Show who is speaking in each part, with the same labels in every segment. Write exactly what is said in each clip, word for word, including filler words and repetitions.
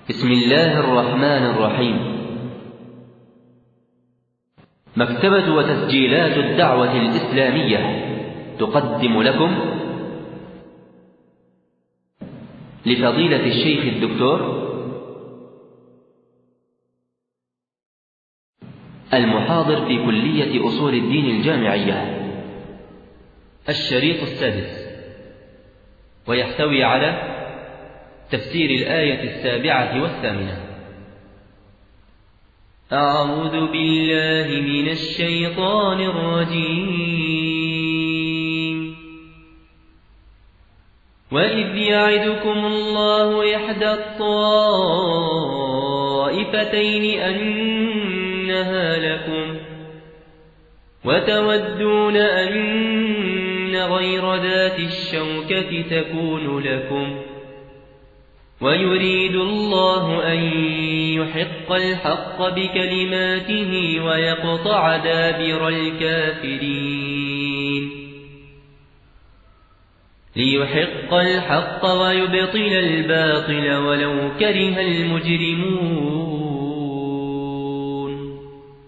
Speaker 1: بسم الله الرحمن الرحيم. مكتبة وتسجيلات الدعوة الإسلامية تقدم لكم لفضيلة الشيخ الدكتور المحاضر في كلية أصول الدين الجامعية الشريط السادس، ويحتوي على تفسير الآية السابعة والثامنة. أعوذ بالله من الشيطان الرجيم. وإذ يعدكم الله إحدى الطائفتين أنها لكم وتودون أن غير ذات الشوكة تكون لكم ويريد الله أن يحق الحق بكلماته ويقطع دابر الكافرين ليحق الحق ويبطل الباطل ولو كره المجرمون.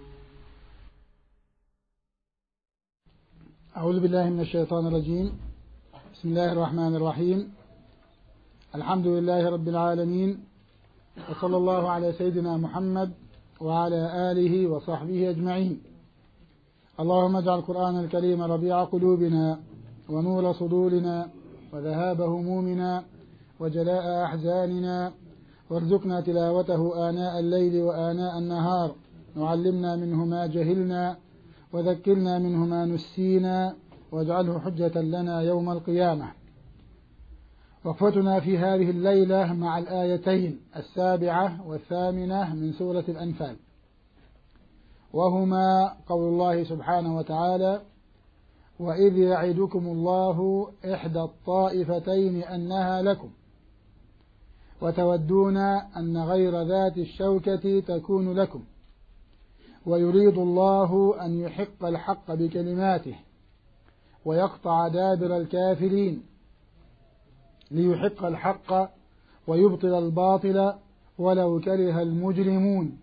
Speaker 2: أعوذ بالله من الشيطان الرجيم. بسم الله الرحمن الرحيم. الحمد لله رب العالمين، وصلى الله على سيدنا محمد وعلى آله وصحبه أجمعين. اللهم اجعل القرآن الكريم ربيع قلوبنا ونور صدورنا وذهاب همومنا وجلاء أحزاننا، وارزقنا تلاوته آناء الليل وآناء النهار، وعلمنا منه ما جهلنا وذكرنا منه ما نسينا، واجعله حجة لنا يوم القيامة. وقفتنا في هذه الليلة مع الآيتين السابعة والثامنة من سورة الأنفال، وهما قول الله سبحانه وتعالى: وإذ يعدكم الله إحدى الطائفتين أنها لكم وتودون أن غير ذات الشوكة تكون لكم ويريد الله أن يحق الحق بكلماته ويقطع دابر الكافرين ليحق الحق ويبطل الباطل ولو كره المجرمون.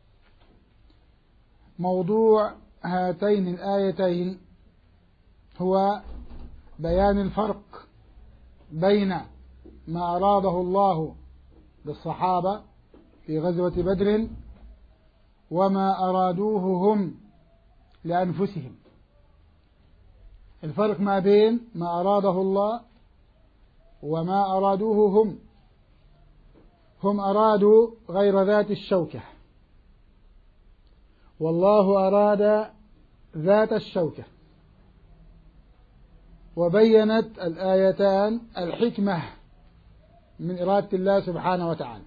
Speaker 2: موضوع هاتين الآيتين هو بيان الفرق بين ما أراده الله بالصحابة في غزوة بدر وما أرادوه هم لأنفسهم. الفرق ما بين ما أراده الله وما أرادوه هم. هم أرادوا غير ذات الشوكة، والله أراد ذات الشوكة. وبينت الآيتان الحكمة من إرادة الله سبحانه وتعالى.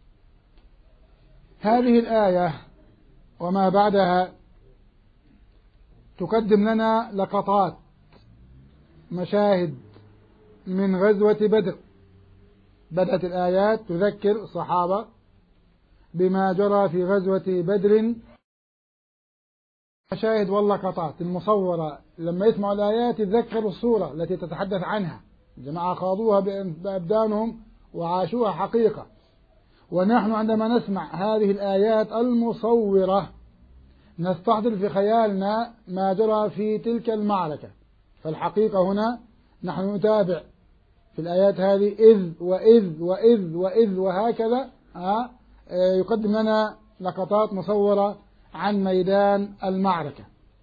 Speaker 2: هذه الآية وما بعدها تقدم لنا لقطات مشاهد من غزوة بدر. بدأت الآيات تذكر الصحابة بما جرى في غزوة بدر، مشاهد واللقطات المصورة. لما يسمعوا الآيات يتذكروا الصورة التي تتحدث عنها. الجماعة خاضوها بأبدانهم وعاشوها حقيقة، ونحن عندما نسمع هذه الآيات المصورة نستحضر في خيالنا ما جرى في تلك المعركة. فالحقيقة هنا نحن نتابع في الآيات هذه إذ وإذ وإذ وإذ وهكذا يقدم لنا لقطات مصورة عن ميدان المعركة.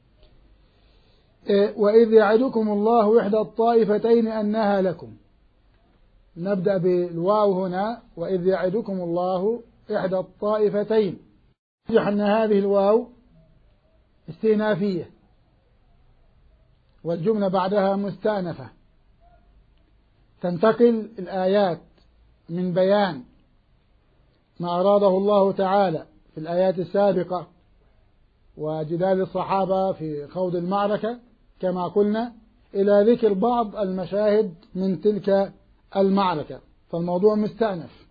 Speaker 2: وإذ يعدكم الله إحدى الطائفتين أنها لكم. نبدأ بالواو هنا، وإذ يعدكم الله إحدى الطائفتين. يرجح أن هذه الواو استئنافية والجملة بعدها مستأنفة. تنتقل الآيات من بيان ما أراده الله تعالى في الآيات السابقة وجدال الصحابة في خوض المعركة كما قلنا إلى ذكر بعض المشاهد من تلك المعركة. فالموضوع مستأنف.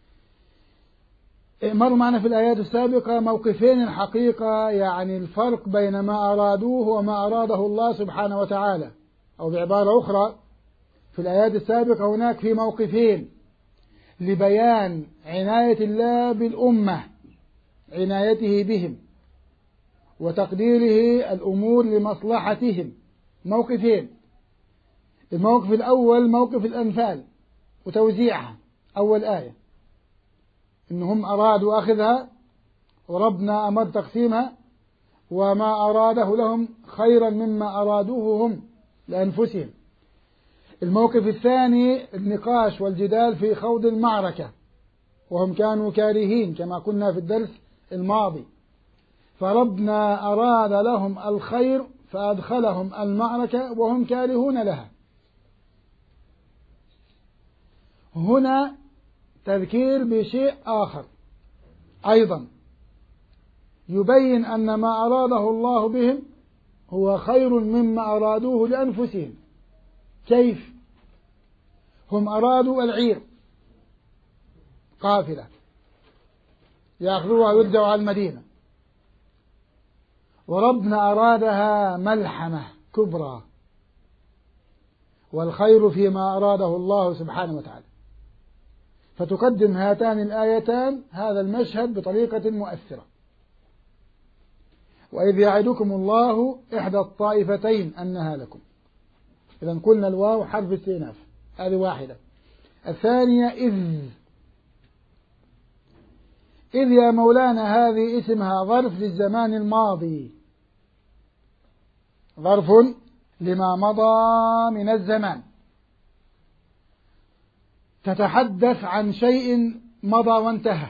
Speaker 2: مر معنا في الآيات السابقة موقفين الحقيقة، يعني الفرق بين ما أرادوه وما أراده الله سبحانه وتعالى. أو بعبارة أخرى، في الآيات السابقة هناك في موقفين لبيان عناية الله بالأمة، عنايته بهم وتقديره الأمور لمصلحتهم. موقفين: الموقف الأول موقف الأنفال وتوزيعها، أول آية إنهم أرادوا أخذها وربنا أمر تقسيمها وما أراده لهم خيرا مما أرادوه هم لأنفسهم. الموقف الثاني النقاش والجدال في خوض المعركة وهم كانوا كارهين كما كنا في الدرس الماضي، فربنا أراد لهم الخير فأدخلهم المعركة وهم كارهون لها. هنا تذكير بشيء آخر أيضا يبين أن ما أراده الله بهم هو خير مما أرادوه لأنفسهم. كيف؟ هم أرادوا العير قافلة يأخذوها ويرجعوا على المدينة، وربنا أرادها ملحمة كبرى، والخير فيما أراده الله سبحانه وتعالى. فتقدم هاتان الآيتان هذا المشهد بطريقة مؤثرة. وإذ يعدكم الله إحدى الطائفتين أنها لكم. إذا قلنا الواو حرف استئناف، هذه واحدة. الثانية إذ. إذ يا مولانا هذه اسمها ظرف للزمان الماضي، ظرف لما مضى من الزمان، تتحدث عن شيء مضى وانتهى،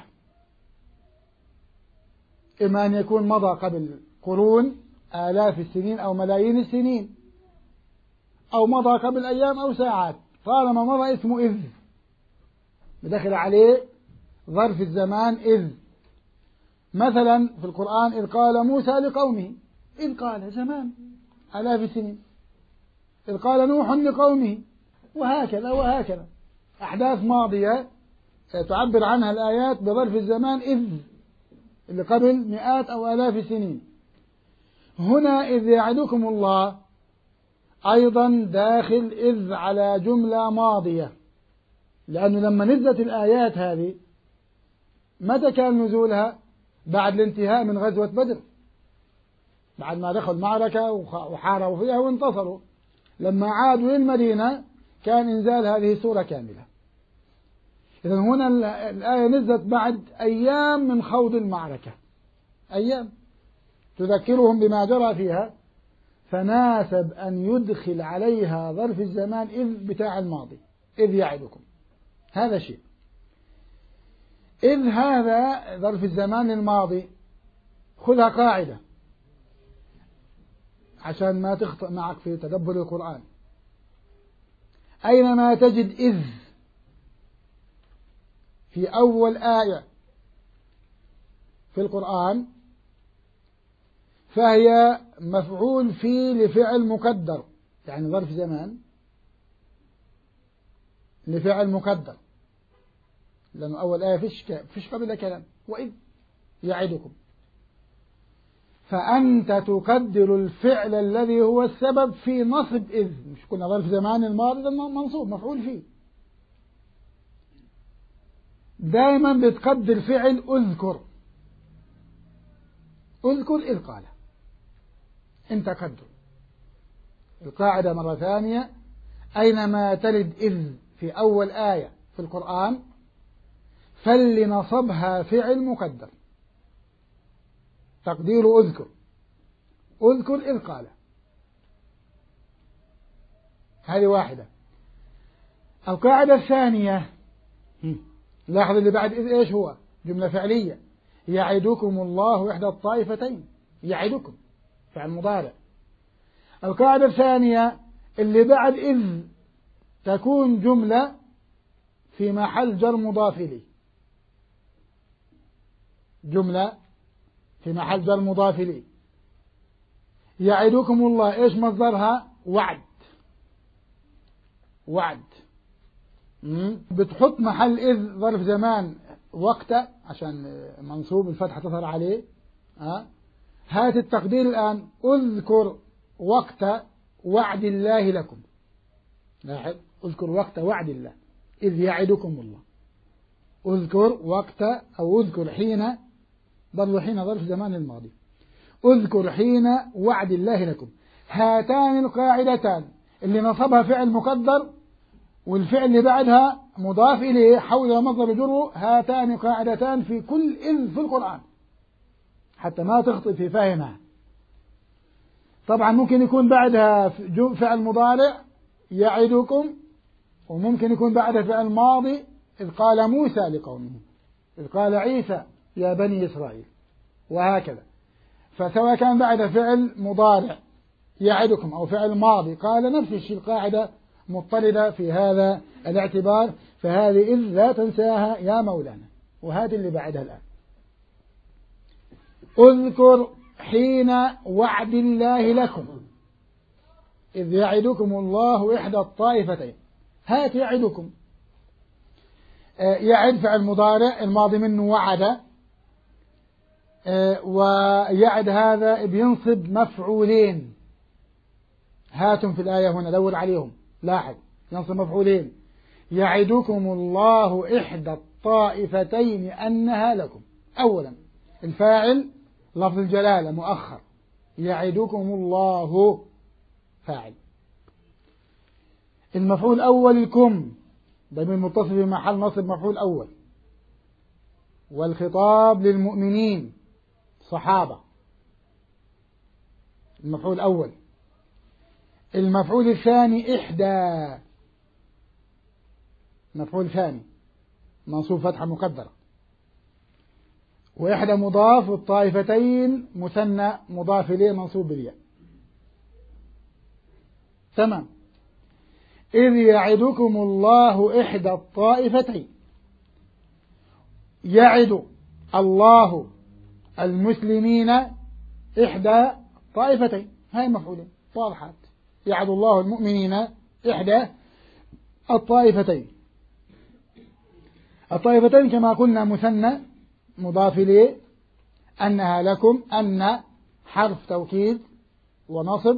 Speaker 2: إما أن يكون مضى قبل قرون آلاف السنين أو ملايين السنين، أو مضى قبل أيام أو ساعات. طالما مضى اسمه إذ، بدخل عليه ظرف الزمان إذ. مثلا في القرآن إذ قال موسى لقومه، إذ قال زمان آلاف السنين، إذ قال نوح لقومه، وهكذا وهكذا. أحداث ماضية تعبر عنها الآيات بظرف الزمان إذ اللي قبل مئات أو آلاف السنين. هنا إذ يعدكم الله أيضا داخل إذ على جملة ماضية، لأنه لما نزلت الآيات هذه متى كان نزولها؟ بعد الانتهاء من غزوة بدر، بعد ما دخلوا المعركة وحاربوا فيها وانتصروا. لما عادوا للمدينة كان إنزال هذه السورة كاملة. إذن هنا الآية نزلت بعد أيام من خوض المعركة، أيام تذكرهم بما جرى فيها، فناسب أن يدخل عليها ظرف الزمان إذ بتاع الماضي، إذ يعدكم. هذا شيء. إذ هذا ظرف الزمان الماضي خذها قاعدة عشان ما تخطئ معك في تدبر القرآن. أينما تجد إذ في أول آية في القرآن فهي مفعول فيه لفعل مقدر، يعني ظرف زمان لفعل مقدر، لأنه أول آية فيش فيش قبل كلام، وإذ يعدكم، فأنت تقدر الفعل الذي هو السبب في نصب إذ. مش كنا ظرف زمان الماضي ده منصوب مفعول فيه، دائما بتقدر فعل أذكر، أذكر إذ قال، انت قدر. القاعدة مرة ثانية: أينما تلد إذ في أول آية في القرآن فلنصبها فعل مقدر، تقدير أذكر، أذكر إذ قال. هذه واحدة. القاعدة الثانية، لاحظ اللي بعد إذ إيش هو؟ جملة فعلية، يعدكم الله إحدى الطائفتين، يعدكم فعل مضارع. القاعدة الثانية اللي بعد إذ تكون جملة في محل جر مضاف إليه، جملة في محل جر مضاف إليه. يعدكم الله إيش مصدرها؟ وعد، وعد. بتحط محل إذ ظرف زمان وقت عشان منصوب الفتحة تظهر عليه. ها هات التقدير الآن: اذكر وقت وعد الله لكم. لاحظ، اذكر وقت وعد الله إذ يعدكم الله. اذكر وقت أو اذكر حين، برضو حين ظرف زمان الماضي. اذكر حين وعد الله لكم. هاتان القاعدتان اللي نصبها فعل مقدر والفعل اللي بعدها مضاف إليه حول مصدر جره، هاتان قاعدتان في كل إذ في القرآن حتى ما تخطئ في فهمها. طبعا ممكن يكون بعدها فعل مضارع يعدكم، وممكن يكون بعدها فعل ماضي إذ قال موسى لقومه، إذ قال عيسى يا بني إسرائيل، وهكذا. فسواء كان بعد فعل مضارع يعدكم أو فعل ماضي قال نفس الشيء، القاعدة مضطردة في هذا الاعتبار. فهذه إذ لا تنساها يا مولانا. وهذه اللي بعدها الآن، اذكر حين وعد الله لكم إذ يعدكم الله إحدى الطائفتين. هات يعدكم، يعد فعل مضارع الماضي منه وعد، ويعد هذا بينصب مفعولين. هاتم في الآية هنا دور عليهم، لاحظ ينصب مفعولين. يعدكم الله إحدى الطائفتين أنها لكم. أولا الفاعل لفظ الجلالة مؤخر، يعدكم الله فاعل. المفعول الأول الكم ضمير متصل في محل نصب مفعول أول، والخطاب للمؤمنين صحابة، المفعول الأول. المفعول الثاني إحدى، مفعول ثاني منصوب فتحة مقدرة، وإحدى مضاف، والطائفتين مثنى مضاف إليه منصوب بالياء. تمام. إذ يعدكم الله إحدى الطائفتين، يعد الله المسلمين إحدى طائفتين، هاي مفعولين واضحات. يعد الله المؤمنين إحدى الطائفتين. الطائفتين كما قلنا مثنى مضاف إليه، أنها لكم، أن حرف توكيد ونصب،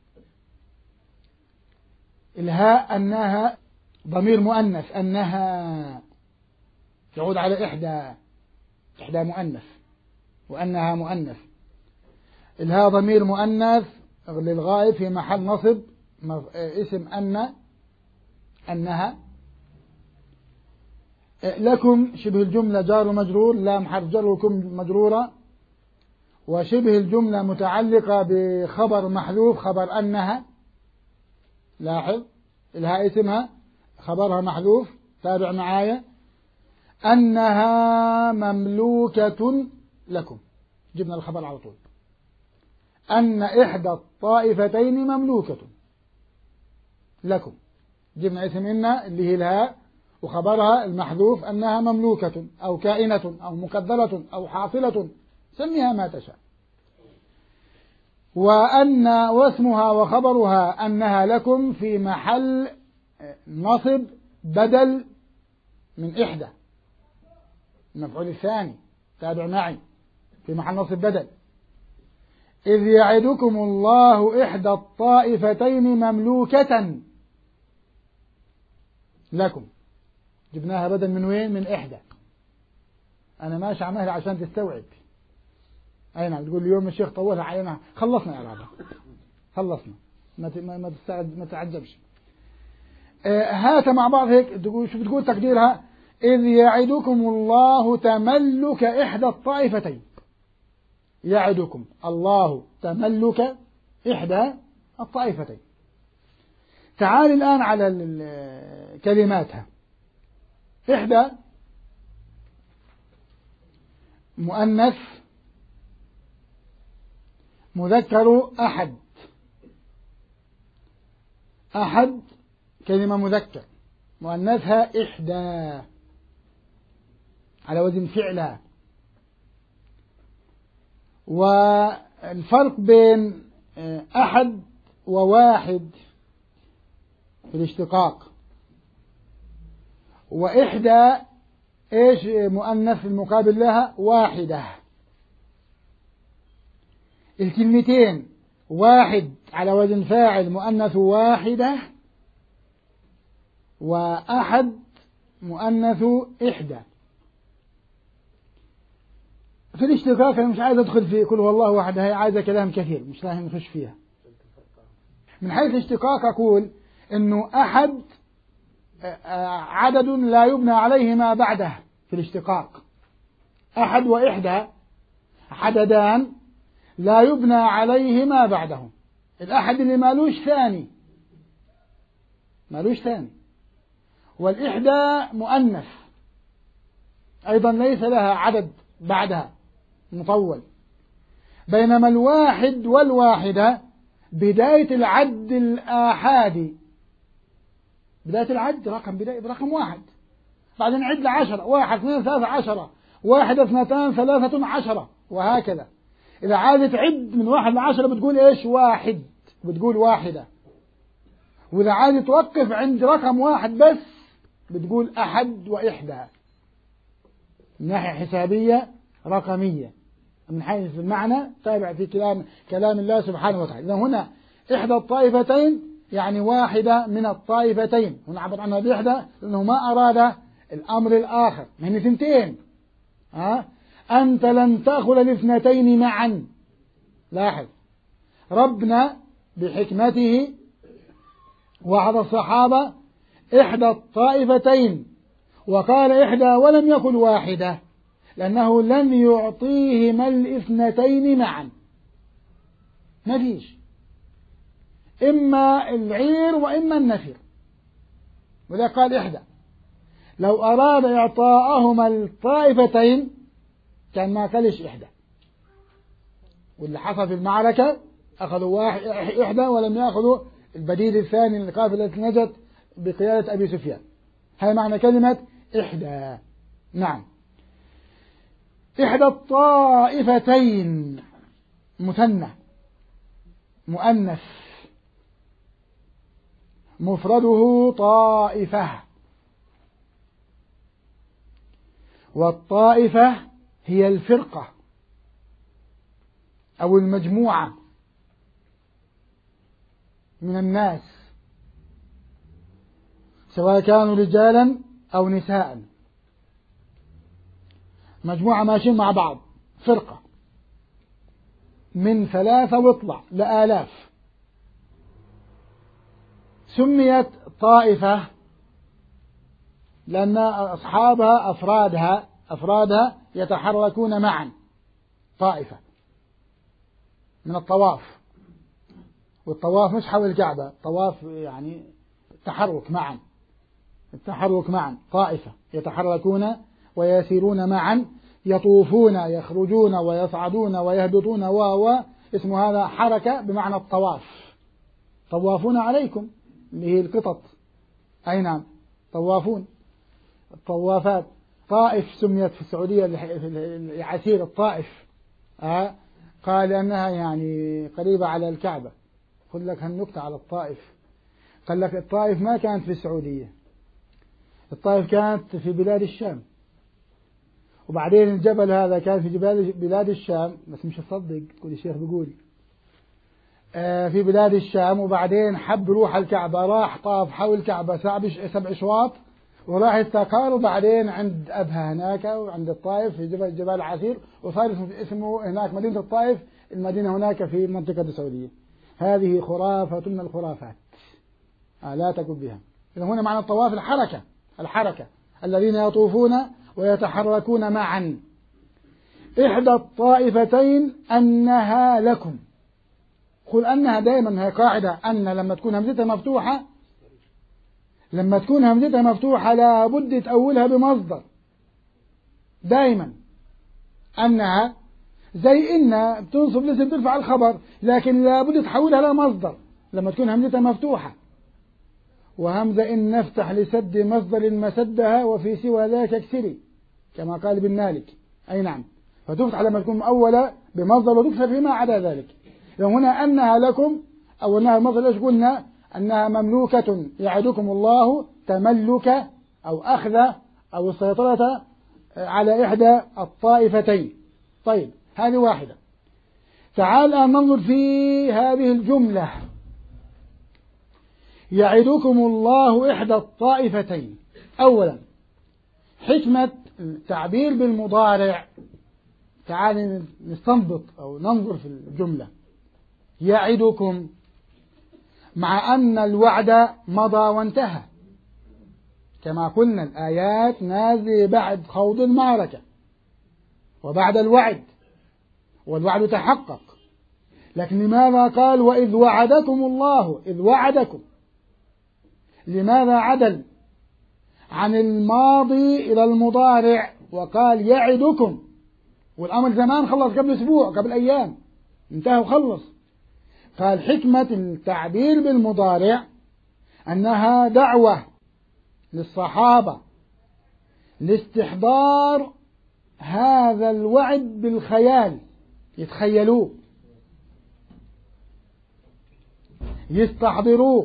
Speaker 2: الهاء أنها ضمير مؤنث، أنها يعود على إحدى، إحدى مؤنث، وأنها مؤنث. الهاء ضمير مؤنث للغائب في محل نصب اسم أن، أنها. لكم شبه الجملة جار ومجرور، لام حرف جر وكم مجرورة، وشبه الجملة متعلقة بخبر محذوف خبر أنها. لاحظ الهاء اسمها خبرها محذوف، تابع معايا. أنها مملوكة لكم، جبنا الخبر على طول. أن إحدى الطائفتين مملوكة لكم، جبنا اسم إن اللي هي الهاء وخبرها المحذوف أنها مملوكة أو كائنة أو مقدرة أو حاصلة، سميها ما تشاء. وأن واسمها وخبرها أنها لكم في محل نصب بدل من إحدى، المفعول الثاني تابع معي في محل نصب بدل. إذ يعدكم الله إحدى الطائفتين مملوكة لكم، جبناها بدل من وين؟ من إحدى. أنا ماشي عملها عشان تستوعب. أي نعم، تقول اليوم الشيخ طولها علينا، خلصنا يا رابع، خلصنا، ما ما ما تعجبش. آه هات مع بعض هيك، تقول شو بتقول تقديرها؟ إذ يعدكم الله تملك إحدى الطائفتين، يعدكم الله تملك إحدى الطائفتين. تعال الآن على كلماتها. إحدى مؤنث مذكر أحد، أحد كلمة مذكر مؤنثها إحدى على وزن فعلها. والفرق بين أحد وواحد في الاشتقاق، وإحدى إيش مؤنث المقابل لها؟ واحدة. الكلمتين واحد على وزن فاعل مؤنث واحدة، وأحد مؤنث إحدى في الاشتقاق أنا مش عايز أدخل في كل والله واحد، هي عايزة كلام كثير مش راح نخش فيها. من حيث الاشتقاق أقول إنه أحد عدد لا يبنى عليه ما بعده في الاشتقاق. أحد وإحدى عددان لا يبنى عليه ما بعده. الأحد اللي مالوش ثاني، مالوش ثاني، والإحدى مؤنث أيضا ليس لها عدد بعدها مطول. بينما الواحد والواحدة بداية العد الآحادي، بداية العد رقم بداية برقم واحد، بعدين عد لعشرة، واحد اثنين ثلاثة عشرة، واحد اثنتان ثلاثة عشرة، وهكذا. إذا عادت عد من واحد لعشرة بتقول إيش؟ واحد، بتقول واحدة. وإذا عادت توقف عند رقم واحد بس بتقول أحد وإحدى، من ناحية حسابية رقمية. من حيث المعنى تابع في كلام كلام الله سبحانه وتعالى. إذا هنا إحدى الطائفتين يعني واحدة من الطائفتين، هنا عبر عنها بإحدى لأنه ما أراد الأمر الآخر، من اثنتين. ها؟ أنت لن تأخذ الاثنتين معا. لاحظ ربنا بحكمته وعد الصحابة إحدى الطائفتين، وقال إحدى ولم يقل واحدة، لأنه لن يعطيهما الاثنتين معا. ما فيش، إما العير وإما النفر، وذا قال إحدى. لو أراد إعطاءهما الطائفتين كان ما قالش إحدى. واللي حصل في المعركة أخذوا واحد إحدى ولم يأخذوا البديل الثاني للقافلة التي نجت بقيادة أبي سفيان. هذا معنى كلمة إحدى. نعم، إحدى الطائفتين مثنى مؤنث مفرده طائفة، والطائفة هي الفرقة أو المجموعة من الناس سواء كانوا رجالا أو نساء، مجموعة ماشيين مع بعض، فرقة من ثلاثة واطلع لآلاف. سميت طائفة لأن أصحابها أفرادها أفرادها يتحركون معا. طائفة من الطواف، والطواف مش حول الكعبة، طواف يعني التحرك معا، التحرك معا. طائفة يتحركون ويسيرون معا، يطوفون يخرجون ويصعدون ويهبطون، و اسم هذا حركة بمعنى الطواف. طوافون عليكم اللي هي القطط، أي نعم، طوافون، الطوافات. طائف سميت في السعودية العسير الطائف، أه؟ قال لأنها يعني قريبة على الكعبة. خذ لك هالنكتة على الطائف. قال لك الطائف ما كانت في السعودية، الطائف كانت في بلاد الشام، وبعدين الجبل هذا كان في جبال بلاد الشام، بس مش تصدق كل الشيخ بيقول آه في بلاد الشام، وبعدين حب يروح الكعبة، راح طاف حول الكعبة سبع أشواط وراح استقر، وبعدين عند أبها هناك وعند الطائف في جبل جبال العسير، وصار اسمه هناك مدينة الطائف، المدينة هناك في منطقة السعودية. هذه خرافة من الخرافات، آه لا تقل بها. إذا هنا معنى الطواف الحركة، الحركة الذين يطوفون ويتحركون معا. إحدى الطائفتين أنها لكم. قل أنها دائما هي قاعدة، أن لما تكون همزتها مفتوحة لما تكون همزتها مفتوحة لابد تأولها بمصدر دائما. أنها زي إن بتنصب لازم ترفع الخبر، لكن لابد تحولها لمصدر لما تكون همزتها مفتوحة. وهمزة إن نفتح لسد مصدر مسدها وفي سوى ذاك اكسري، كما قال ابن مالك. أي نعم، فتفتح لما تكون مؤولة بمصدر وتكسر فيما عدا ذلك. لو هنا أنها لكم أو أنها مصدر، إيش قلنا؟ أنها مملوكة، يعدكم الله تملك أو أخذ أو السيطرة على إحدى الطائفتين. طيب، هذه واحدة. تعال الآن ننظر في هذه الجملة، يعدكم الله إحدى الطائفتين. أولا، حكمة التعبير بالمضارع تعالي نستنبط أو ننظر في الجملة. يعدكم، مع أن الوعد مضى وانتهى، كما قلنا الآيات نازلة بعد خوض المعركة وبعد الوعد، والوعد تحقق. لكن لماذا قال وإذ وعدكم الله؟ إذ وعدكم، لماذا عدل عن الماضي إلى المضارع وقال يعدكم؟ والأمر زمان خلص، قبل أسبوع قبل أيام انتهى وخلص. قال حكمة التعبير بالمضارع أنها دعوة للصحابة لاستحضار هذا الوعد بالخيال، يتخيلوه يستحضروه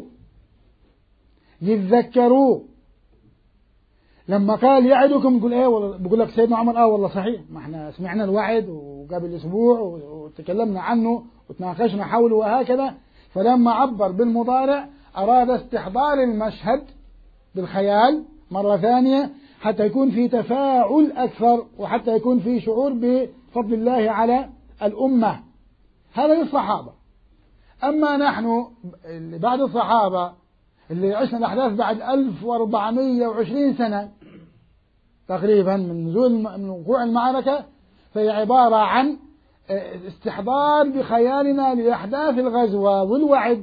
Speaker 2: يتذكروه. لما قال يعدكم يقول ايه والله، بقول لك سيدنا عمر اه والله صحيح، ما احنا سمعنا الوعد وقبل اسبوع وتكلمنا عنه وتناقشنا حوله وهكذا. فلما عبر بالمضارع اراد استحضار المشهد بالخيال مرة ثانية حتى يكون في تفاعل أكثر، وحتى يكون في شعور بفضل الله على الأمة. هذا للصحابة. أما نحن اللي بعد الصحابة اللي عشنا الأحداث بعد ألف وأربعمائة وعشرين سنة تقريبا من نزول من وقوع المعركة، فهي عبارة عن استحضار بخيالنا لأحداث الغزوة والوعد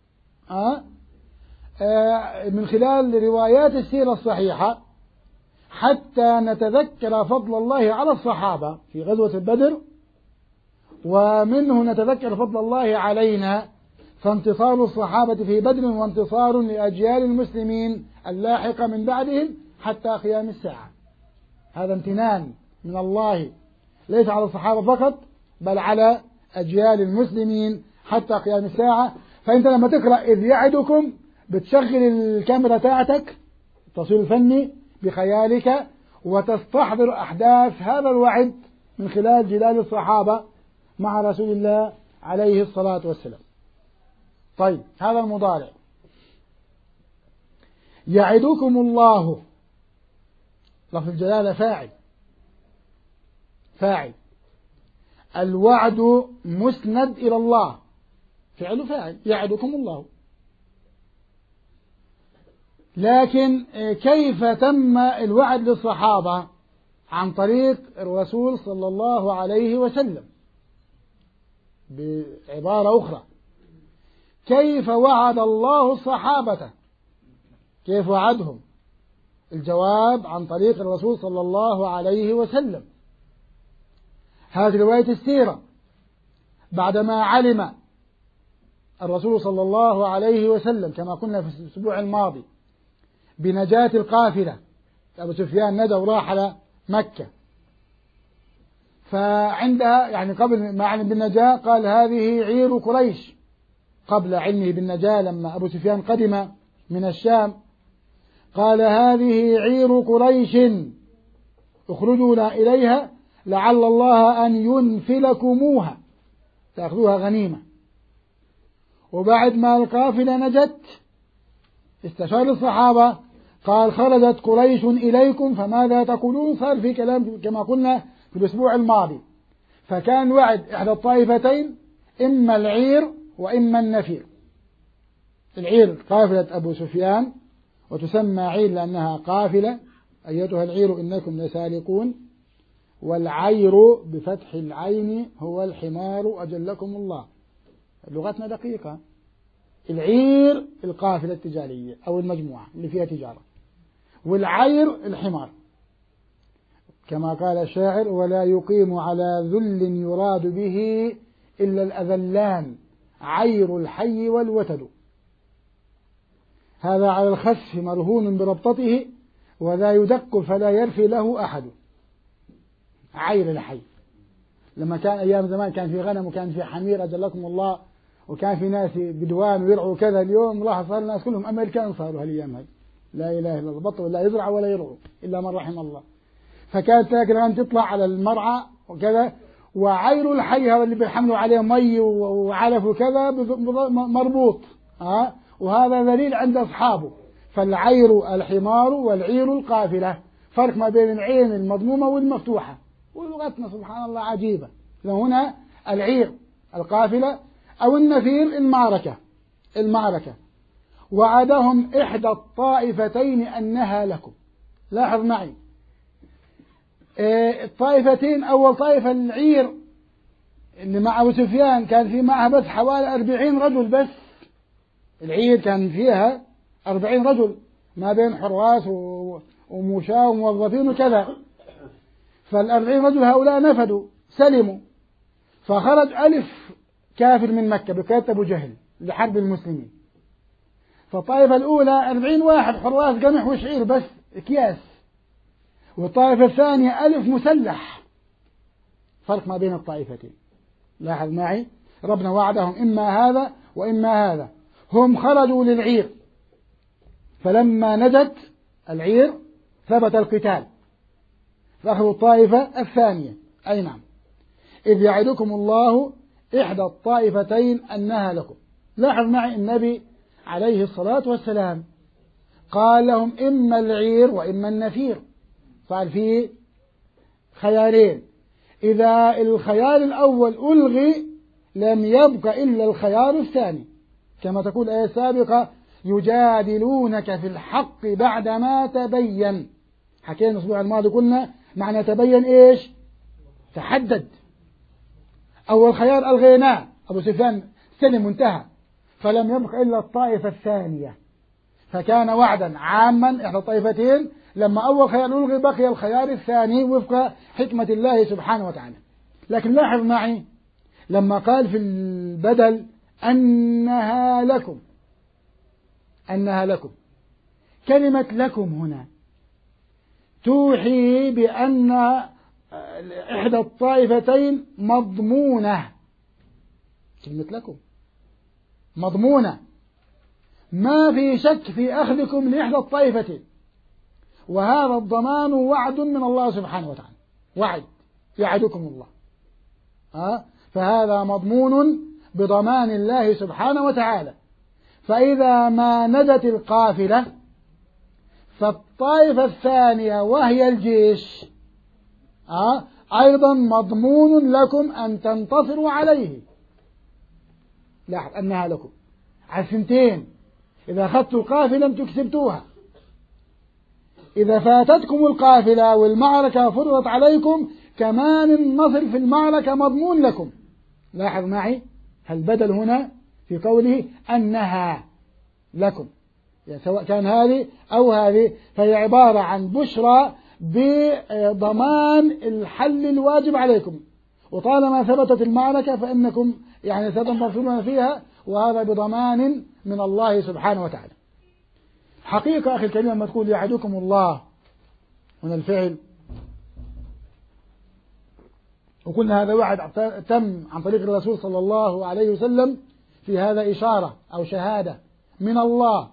Speaker 2: من خلال روايات السيرة الصحيحة، حتى نتذكر فضل الله على الصحابة في غزوة بدر، ومنه نتذكر فضل الله علينا فانتصار الصحابة في بدر وانتصار لأجيال المسلمين اللاحقة من بعدهم حتى قيام الساعة. هذا امتنان من الله ليس على الصحابة فقط بل على أجيال المسلمين حتى قيام الساعة. فأنت لما تقرأ إذ يعدكم بتشغل الكاميرا تاعتك التصوير الفني بخيالك وتستحضر أحداث هذا الوعد من خلال جدال الصحابة مع رسول الله عليه الصلاة والسلام. طيب هذا المضارع. يعدكم الله، لفظ الجلالة فاعل فاعل الوعد مسند إلى الله، فعل فاعل يعدكم الله. لكن كيف تم الوعد للصحابة؟ عن طريق الرسول صلى الله عليه وسلم. بعبارة أخرى، كيف وعد الله الصحابة؟ كيف وعدهم؟ الجواب عن طريق الرسول صلى الله عليه وسلم. هذه رواية السيرة. بعدما علم الرسول صلى الله عليه وسلم كما قلنا في الأسبوع الماضي بنجاة القافلة، أبو سفيان ندى وراح على مكة، فعندها يعني قبل ما علم بالنجاة قال هذه عير قريش، قبل علمه بالنجاة لما أبو سفيان قدم من الشام قال هذه عير قريش اخرجوا إليها لعل الله أن ينفلكموها تأخذوها غنيمة. وبعد ما القافلة نجت استشار الصحابة قال خرجت قريش إليكم فماذا تقولون؟ صار في كلام كما قلنا في الأسبوع الماضي. فكان وعد إحدى الطائفتين إما العير وإما النفير. العير قافلة أبو سفيان وتسمى عير لأنها قافلة، أيتها العير إنكم لسالقون. والعير بفتح العين هو الحمار أجلكم الله. لغتنا دقيقة. العير القافلة التجارية أو المجموعة اللي فيها تجارة، والعير الحمار كما قال الشاعر ولا يقيم على ذل يراد به إلا الأذلان عير الحي والوتد. هذا على الخسف مرهون بربطته وذا يدق فلا يرفي له أحد. عير الحي لما كان أيام زمان كان في غنم وكان في حمير أجلكم الله وكان في ناس بدوان ويرعوا كذا، اليوم الله صار الناس كلهم أمريكان صاروا هالأيام هاي لا إله إلا الله، بطلوا لا يزرع ولا يرعوا إلا من رحم الله. فكانت الغنم تطلع على المرعى وكذا، وعير الحي هذا اللي بيحملوا عليه مي وعلف وكذا مربوط ها، وهذا ذليل عند أصحابه. فالعير الحمار والعير القافلة، فرق ما بين العين المضمومة والمفتوحة. ولغتنا سبحان الله عجيبة. هنا العير القافلة أو النفير المعركة المعركة وعدهم إحدى الطائفتين أنها لكم. لاحظ معي الطائفتين، أول طائفة العير اللي مع أبو سفيان كان في معها بس حوالي أربعين رجل بس. العير كان فيها أربعين رجل ما بين حراس ومشاة وموظفين وكذا، فالأربعين رجل هؤلاء نفدوا سلموا، فخرج ألف كافر من مكة بقيادة أبو جهل لحرب المسلمين. فالطائفة الأولى أربعين واحد حراس قمح وشعير بس أكياس، والطائفة الثانية ألف مسلح. فرق ما بين الطائفتين. لاحظ معي ربنا وعدهم إما هذا وإما هذا. هم خرجوا للعير، فلما نجت العير ثبت القتال فأخذوا الطائفة الثانية. أي نعم، إذ يعدكم الله إحدى الطائفتين أنها لكم. لاحظ معي النبي عليه الصلاة والسلام قال لهم إما العير وإما النفير، صار فيه خيارين. إذا الخيار الأول ألغي لم يبق إلا الخيار الثاني، كما تقول الآية السابقة يجادلونك في الحق بعدما تبين. حكينا الأسبوع الماضي قلنا معنى تبين إيش؟ تحدد. أول خيار ألغيناه، أبو سفيان سلم وانتهى، فلم يبق إلا الطائفة الثانية، فكان وعدا عاما إحدى الطائفتين. لما أول خيار ألغي بقي الخيار الثاني وفق حكمة الله سبحانه وتعالى. لكن لاحظ معي لما قال في البدل أنها لكم، أنها لكم، كلمة لكم هنا توحي بأن إحدى الطائفتين مضمونة. كلمة لكم مضمونة، ما في شك في أخذكم لإحدى الطائفتين، وهذا الضمان وعد من الله سبحانه وتعالى. وعد يعدكم الله، ها؟ فهذا مضمون بضمان الله سبحانه وتعالى. فإذا ما نجت القافلة فالطائفة الثانية وهي الجيش ها أيضا مضمون لكم أن تنتصروا عليه. لاحظ أنها لكم على الثنتين. إذا أخذتوا القافلة أنتم كسبتوها، إذا فاتتكم القافلة والمعركة فرضت عليكم كمان النصر في المعركة مضمون لكم. لاحظ معي البدل هنا في قوله أنها لكم، يعني سواء كان هذه أو هذه فهي عبارة عن بشرى بضمان الحل الواجب عليكم، وطالما ثبتت المعركة فإنكم يعني ستنتصرون فيها، وهذا بضمان من الله سبحانه وتعالى. حقيقة أخي الكريم لما تقول يعدكم الله هنا الفعل، وقلنا هذا وعد تم عن طريق الرسول صلى الله عليه وسلم، في هذا إشارة أو شهادة من الله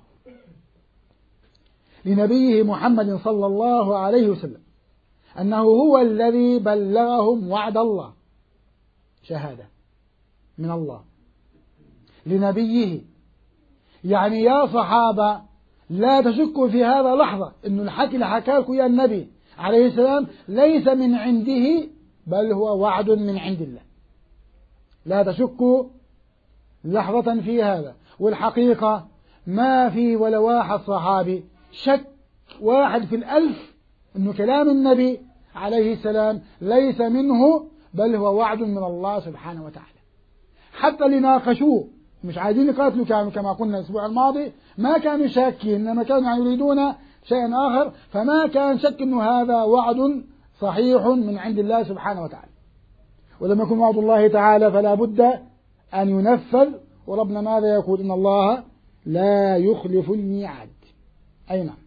Speaker 2: لنبيه محمد صلى الله عليه وسلم أنه هو الذي بلغهم وعد الله. شهادة من الله لنبيه، يعني يا صحابة لا تشكوا في هذا لحظة إنه الحكي اللي حكى لكم يا النبي عليه السلام ليس من عنده، بل هو وعد من عند الله. لا تشكوا لحظة في هذا. والحقيقة ما في ولا واحد صحابي شك واحد في الألف إنه كلام النبي عليه السلام ليس منه، بل هو وعد من الله سبحانه وتعالى. حتى اللي ناقشوه مش عايزين يقاتلوا كانوا كما قلنا الأسبوع الماضي ما كانوا شاكين، إنما كانوا يعني يريدون شيئا آخر، فما كان شك إنه هذا وعد صحيح من عند الله سبحانه وتعالى. ولما يكون وعد الله تعالى فلا بد أن ينفذ، وربنا ماذا يقول؟ إن الله لا يخلف الميعاد. أي نعم.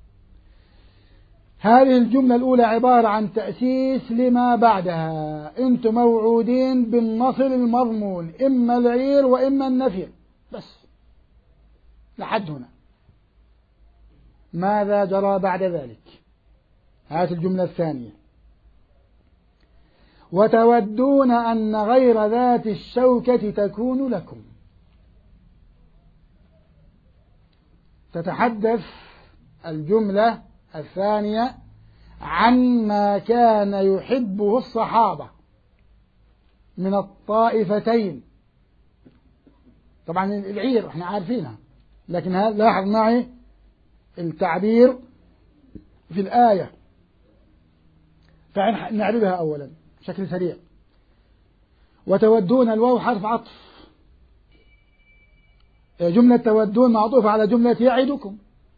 Speaker 2: هذه الجملة الأولى عبارة عن تأسيس لما بعدها. أنتم موعودين بالنصر المضمون، إما العير وإما النفير، بس لحد هنا. ماذا جرى بعد ذلك؟ هذه الجملة الثانية. وتودون أن غير ذات الشوكة تكون لكم. تتحدث الجملة الثانية عما كان يحبه الصحابة من الطائفتين. طبعا العير احنا عارفينها، لكن هذا لاحظ معي التعبير في الآية، فنعرفها أولا بشكل سريع. وتودون الواو حرف عطف، جملة تودون معطوفة على جملة يعدكم،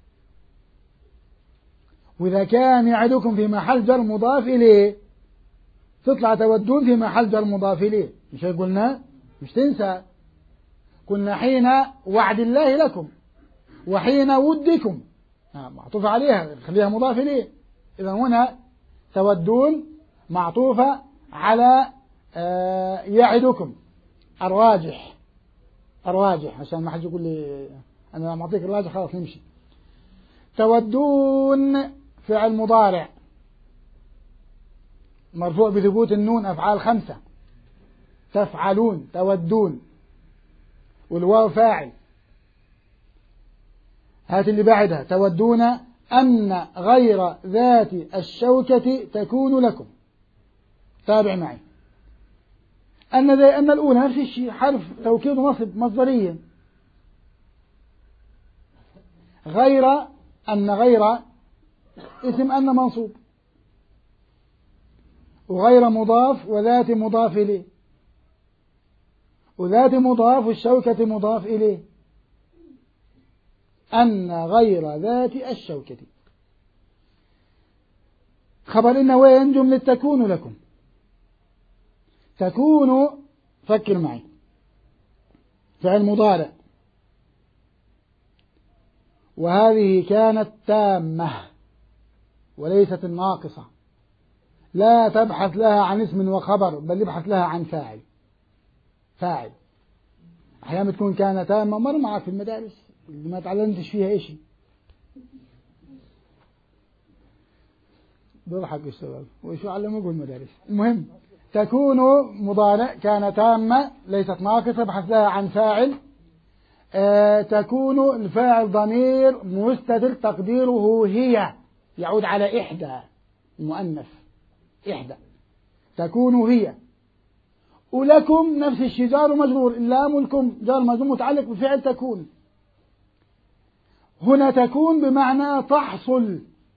Speaker 2: وإذا كان يعدكم في محل جر مضاف إليه تطلع تودون في محل جر مضاف إليه. مش قلنا مش تنسى قلنا حين وعد الله لكم وحين ودكم معطوفة عليها خليها مضاف إليه. إذا هنا تودون معطوفة على يعدكم الراجح الراجح عشان ما حد يقول لي أنا معطيك الراجح خلاص نمشي. تودون فعل مضارع مرفوع بثبوت النون أفعال خمسة، تفعلون تودون، والواو فاعل. هات اللي بعدها تودون أن غير ذات الشوكة تكون لكم. تابع معي أن ذي أن الأولى نفس الشيء حرف توكيد ونصب مصدريا، غير أن غير اسم أن منصوب، وغير مضاف وذات مضاف إليه، وذات مضاف والشوكة مضاف إليه. أن غير ذات الشوكة خبر إن وين جملة تكون لكم. تكون فكر معي فعل مضارع، وهذه كانت تامة وليست الناقصة، لا تبحث لها عن اسم وخبر بل يبحث لها عن فاعل. فاعل أحيانا تكون كانت تامة، مر معك في المدارس اللي ما تعلمتش فيها إيش بيضحك الشباب وإيش علموه المدارس. المهم تكون مضارع كان تامة ليست ناقصة بحث لها عن فاعل. آه تكون الفاعل ضمير مستتر تقديره هي، يعود على إحدى المؤنث إحدى. تكون هي. ولكم نفس الشيء جار ومجرور، اللام لكم جار مجرور متعلق بفعل تكون. هنا تكون بمعنى تحصل،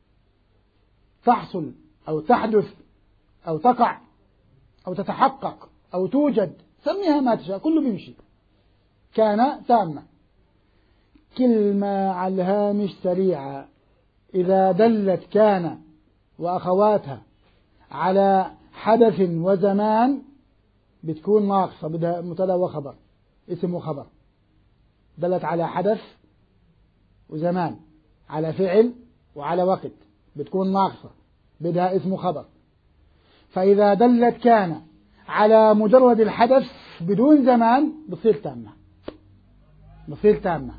Speaker 2: تحصل أو تحدث أو تقع أو تتحقق أو توجد، سميها ما تشاء كله بيمشي. كان تامة. كلمة على الهامش سريعة، إذا دلت كان وأخواتها على حدث وزمان بتكون ناقصة، بدها مبتدا وخبر، اسم وخبر. دلت على حدث وزمان، على فعل وعلى وقت، بتكون ناقصة بدها اسم وخبر. فإذا دلت كان على مجرد الحدث بدون زمان بتصير تامة، بتصير تامة.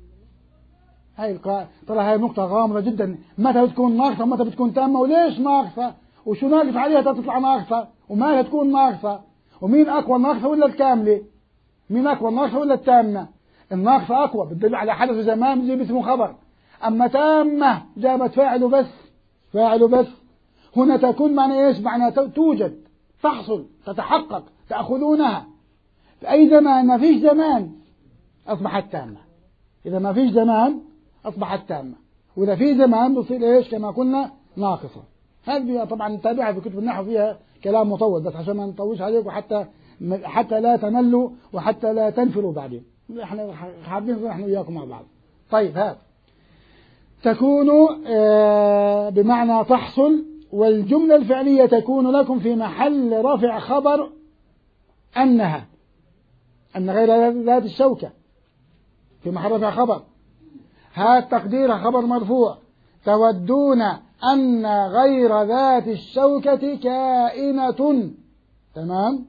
Speaker 2: هاي القا... طلع هاي نقطة غامضة جدا، متى بتكون ناقصة ومتى بتكون تامة، وليش ناقصة، وشو ناقص عليها تطلع ناقصة، وما تكون ناقصة، ومين أقوى الناقصة ولا الكاملة؟ مين أقوى الناقصة ولا التامة؟ الناقصة أقوى بتدل على حدث زمان بيجيب اسمه خبر، أما تامة جابت فاعله بس، فاعله بس. هنا تكون معنى إيش؟ معنى توجد، تحصل، تتحقق، تأخذونها في أي زمان. ما فيش زمان أصبحت تامة. إذا ما فيش زمان أصبحت تامة، وإذا في زمان بصير إيش كما قلنا ناقصة. هذه طبعا نتابعها في كتب النحو، فيها كلام مطول بس عشان ما نطولش عليكم، حتى حتى لا تملوا وحتى لا تنفروا بعدين. احنا حابين نحن وياكم مع بعض. طيب هذا تكون بمعنى تحصل، والجملة الفعلية تكون لكم في محل رفع خبر أنها، أن غير ذات الشوكة في محل رفع خبر. هذا تقديرها خبر مرفوع. تودون أن غير ذات الشوكة كائنة، تمام،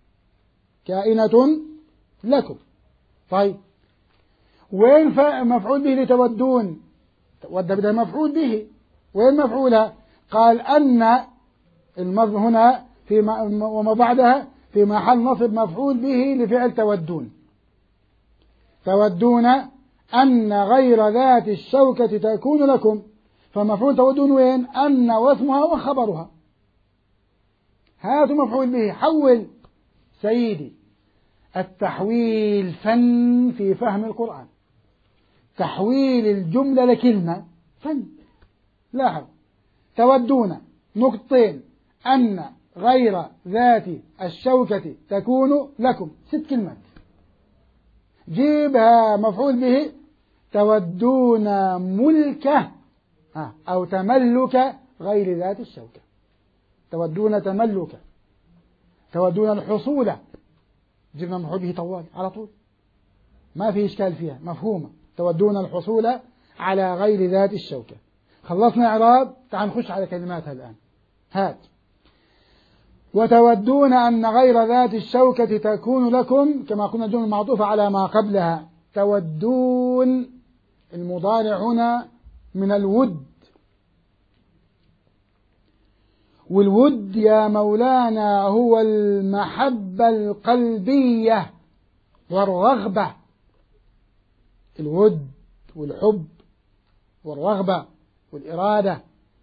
Speaker 2: كائنة لكم. طيب وين مفعول به لتودون؟ تود بدها مفعول به، وين مفعولها؟ قال أن المض هنا في وما بعدها في محل نصب مفعول به لفعل تودون. تودون أن غير ذات الشوكة تكون لكم فمفعول تودون وين؟ أن واسمها وخبرها. هذا مفعول به. حول سيدي. التحويل فن في فهم القرآن. تحويل الجملة لكلمة فن. لاحظ، تودون نقطتين أن غير ذات الشوكة تكون لكم، ست كلمات. جيبها مفعول به. تودون ملكه أو تملك غير ذات الشوكة. تودون تملك. تودون الحصول. جبنا مفعول به طوال على طول، ما في إشكال فيها، مفهومة. تودون الحصول على غير ذات الشوكة. خلصنا إعراب، تعال نخش على كلماتها الآن. هات. وتودون أن غير ذات الشوكة تكون لكم، كما قلنا الجملة المعطوفة على ما قبلها. تودون المضارع هنا من الود، والود يا مولانا هو المحبة القلبية والرغبة. الود والحب والرغبة والإرادة.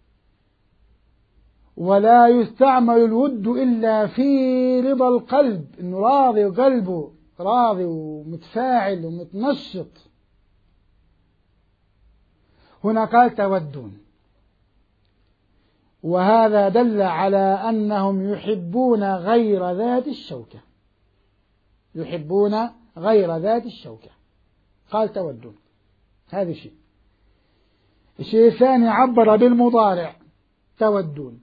Speaker 2: ولا يستعمل الود إلا في رضا القلب، إنه راضي وقلبه راضي ومتفاعل ومتنشط. هنا قال تودون، وهذا دل على أنهم يحبون غير ذات الشوكة. يحبون غير ذات الشوكة. قال تودون، هذا شيء. الشيء الثاني عبر بالمضارع تودون.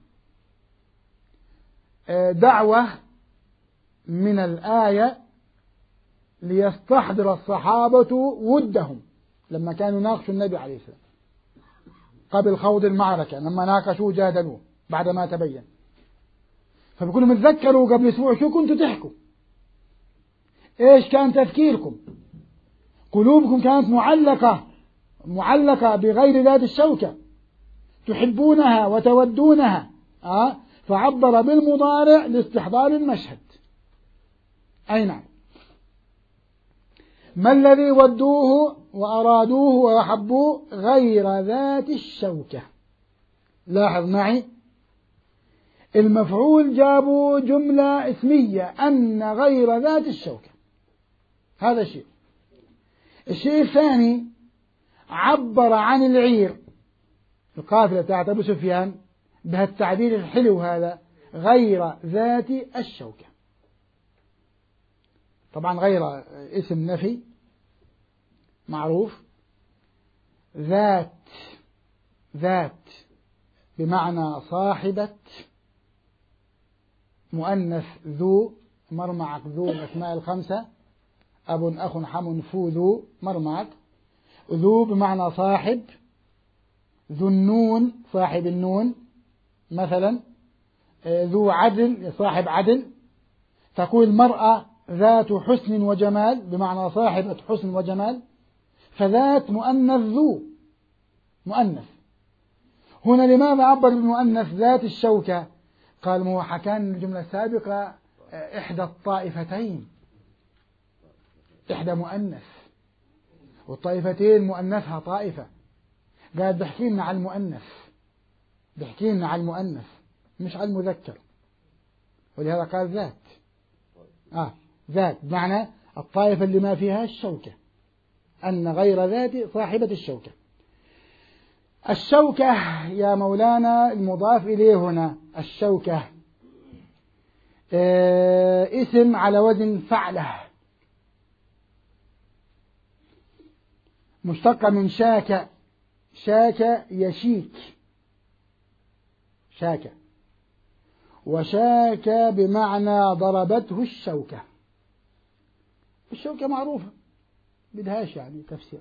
Speaker 2: دعوة من الآية ليستحضر الصحابة ودهم لما كانوا يناقشوا النبي عليه السلام قبل خوض المعركة، لما ناقشوه جادلوه بعد ما تبين. فبيقولوا متذكروا قبل أسبوع شو كنتوا تحكوا، إيش كان تفكيركم، قلوبكم كانت معلقة معلقة بغير ذات الشوكة، تحبونها وتودونها. أه؟ فعبر بالمضارع لاستحضار المشهد. أي نعم. ما الذي ودوه وأرادوه وحبوه؟ غير ذات الشوكة. لاحظ معي، المفعول جابوا جملة اسمية أن غير ذات الشوكة، هذا شيء. الشيء الثاني عبر عن العير، القافلة بتاعت أبو سفيان بهالتعبير الحلو هذا، غير ذات الشوكة. طبعا غير اسم نفي معروف. ذات ذات بمعنى صاحبة، مؤنث ذو، مرمعك ذو الأسماء الخمسة، أب أخ حم فو ذو مرمعك. ذو بمعنى صاحب. ذو النون صاحب النون مثلا. ذو عدل صاحب عدل. تقول المرأة ذات حسن وجمال بمعنى صاحبة حسن وجمال. فذات مؤنث ذو مؤنث. هنا لماذا عبر بالمؤنث ذات الشوكة؟ قال ما هو حكان الجملة السابقة إحدى الطائفتين، إحدى مؤنث، والطائفتين مؤنثها طائفة. قال بحكي لنا على المؤنث، بحكي لنا على المؤنث مش على المذكر، ولهذا قال ذات. آه ذات بمعنى الطائفة اللي ما فيها الشوكة، أن غير ذات صاحبة الشوكة. الشوكة يا مولانا المضاف إليه هنا الشوكة آه اسم على وزن فعله، مشتق من شاك. شاك يشيك، شاك. وشاك بمعنى ضربته الشوكة. الشوكة معروفة بدهاش يعني تفسير.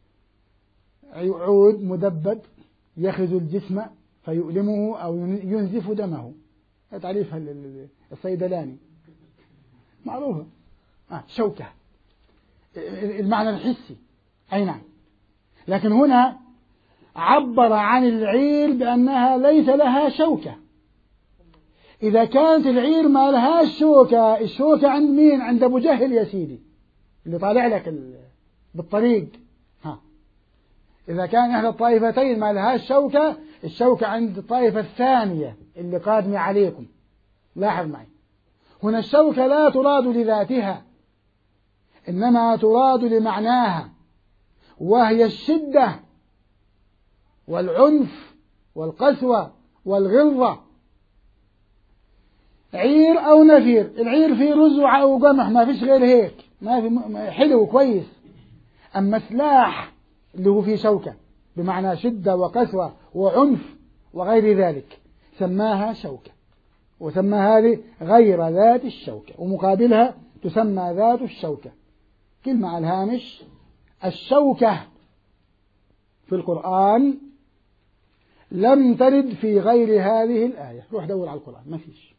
Speaker 2: عود مدبب يأخذ الجسم فيؤلمه أو ينزف دمه، تعريفها الصيدلاني معروفة. آه شوكة المعنى الحسي. أي نعم. لكن هنا عبر عن العير بأنها ليس لها شوكة. إذا كانت العير ما لها شوكة، الشوكة عند مين؟ عند أبو جهل يا سيدي اللي طالع لك بالطريق. ها إذا كان إحدى الطائفتين ما لهاش شوكة، الشوكة عند الطائفة الثانية اللي قادمة عليكم. لاحظ معي، هنا الشوكة لا تراد لذاتها، إنما تراد لمعناها، وهي الشدة والعنف والقسوة والغلظة. عير أو نفير، العير فيه رز وقمح، ما فيش غير هيك، ما في حلو كويس. أما سلاح اللي هو فيه شوكة بمعنى شدة وقسوة وعنف وغير ذلك سماها شوكة، وسمى هذه غير ذات الشوكة، ومقابلها تسمى ذات الشوكة. كلمة على الهامش، الشوكة في القرآن لم ترد في غير هذه الآية. روح دور على القرآن، ما فيش.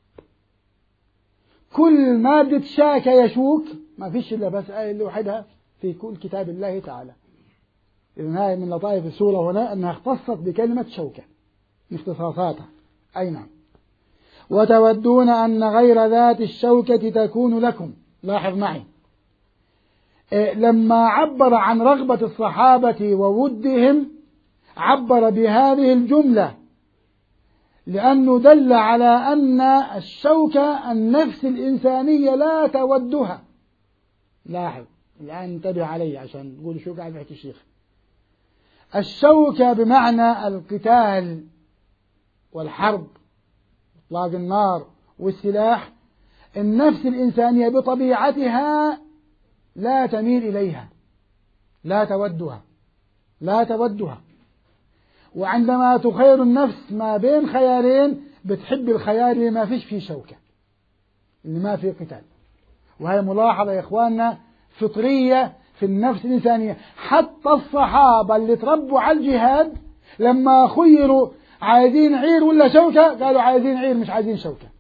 Speaker 2: كل مادة شاك يشوك ما فيش إلا بس آية اللي وحدها في كل كتاب الله تعالى. إذن هاي من لطائف السورة هنا أنها اختصت بكلمة شوكة من اختصاصاتها. أي نعم. وتودون أن غير ذات الشوكة تكون لكم. لاحظ معي، إيه لما عبر عن رغبة الصحابة وودهم عبر بهذه الجملة، لأنه دل على أن الشوكة النفس الإنسانية لا تودها. لاحظ الآن، انتبه علي عشان تقول شو قاعد يحكي الشيخ. الشوكة بمعنى القتال والحرب، إطلاق النار والسلاح. النفس الإنسانية بطبيعتها لا تميل إليها، لا تودها، لا تودها. وعندما تخير النفس ما بين خيارين بتحب الخيار اللي ما فيش فيه شوكة، اللي ما فيه قتال. وهي ملاحظة يا إخواننا فطرية في النفس الإنسانية. حتى الصحابة اللي تربوا على الجهاد لما خيروا عايزين عير ولا شوكة قالوا عايزين عير مش عايزين شوكة.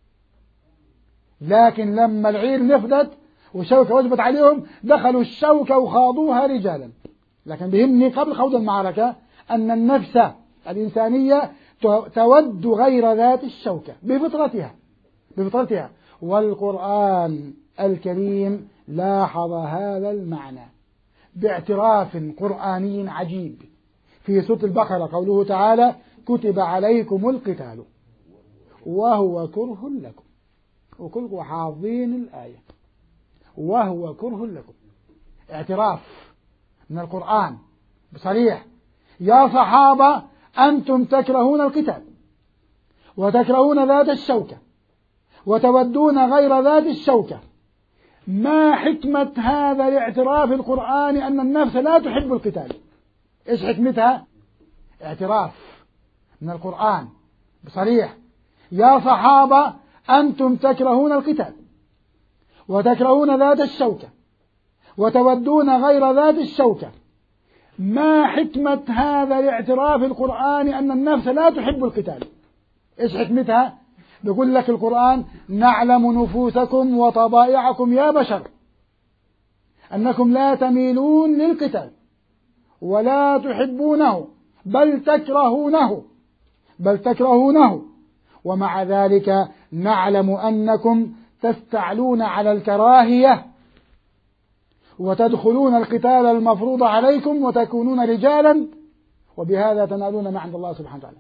Speaker 2: لكن لما العير نفدت وشوكة وجبت عليهم دخلوا الشوكة وخاضوها رجالا. لكن بهمني قبل خوض المعركة أن النفس الإنسانية تود غير ذات الشوكة بفطرتها بفطرتها والقرآن الكريم لاحظ هذا المعنى باعتراف قرآني عجيب في سورة البقرة. قوله تعالى: كتب عليكم القتال وهو كره لكم. وكلكم حافظين الآية، وهو كره لكم. اعتراف من القرآن بصريح: يا صحابة أنتم تكرهون القتال وتكرهون ذات الشوكة وتودون غير ذات الشوكة. ما حكمة هذا الاعتراف القرآني أن النفس لا تحب القتال؟ إيش حكمتها؟ اعتراف من القرآن بصريح: يا صحابة أنتم تكرهون القتال وتكرهون ذات الشوكة وتودون غير ذات الشوكة. ما حكمة هذا الاعتراف القرآني أن النفس لا تحب القتال؟ إيش حكمتها؟ بيقول لك القرآن: نعلم نفوسكم وطبائعكم يا بشر أنكم لا تميلون للقتال ولا تحبونه بل تكرهونه بل تكرهونه ومع ذلك نعلم أنكم تستعلون على الكراهية وتدخلون القتال المفروض عليكم وتكونون رجالا وبهذا تنالون ما عند الله سبحانه وتعالى.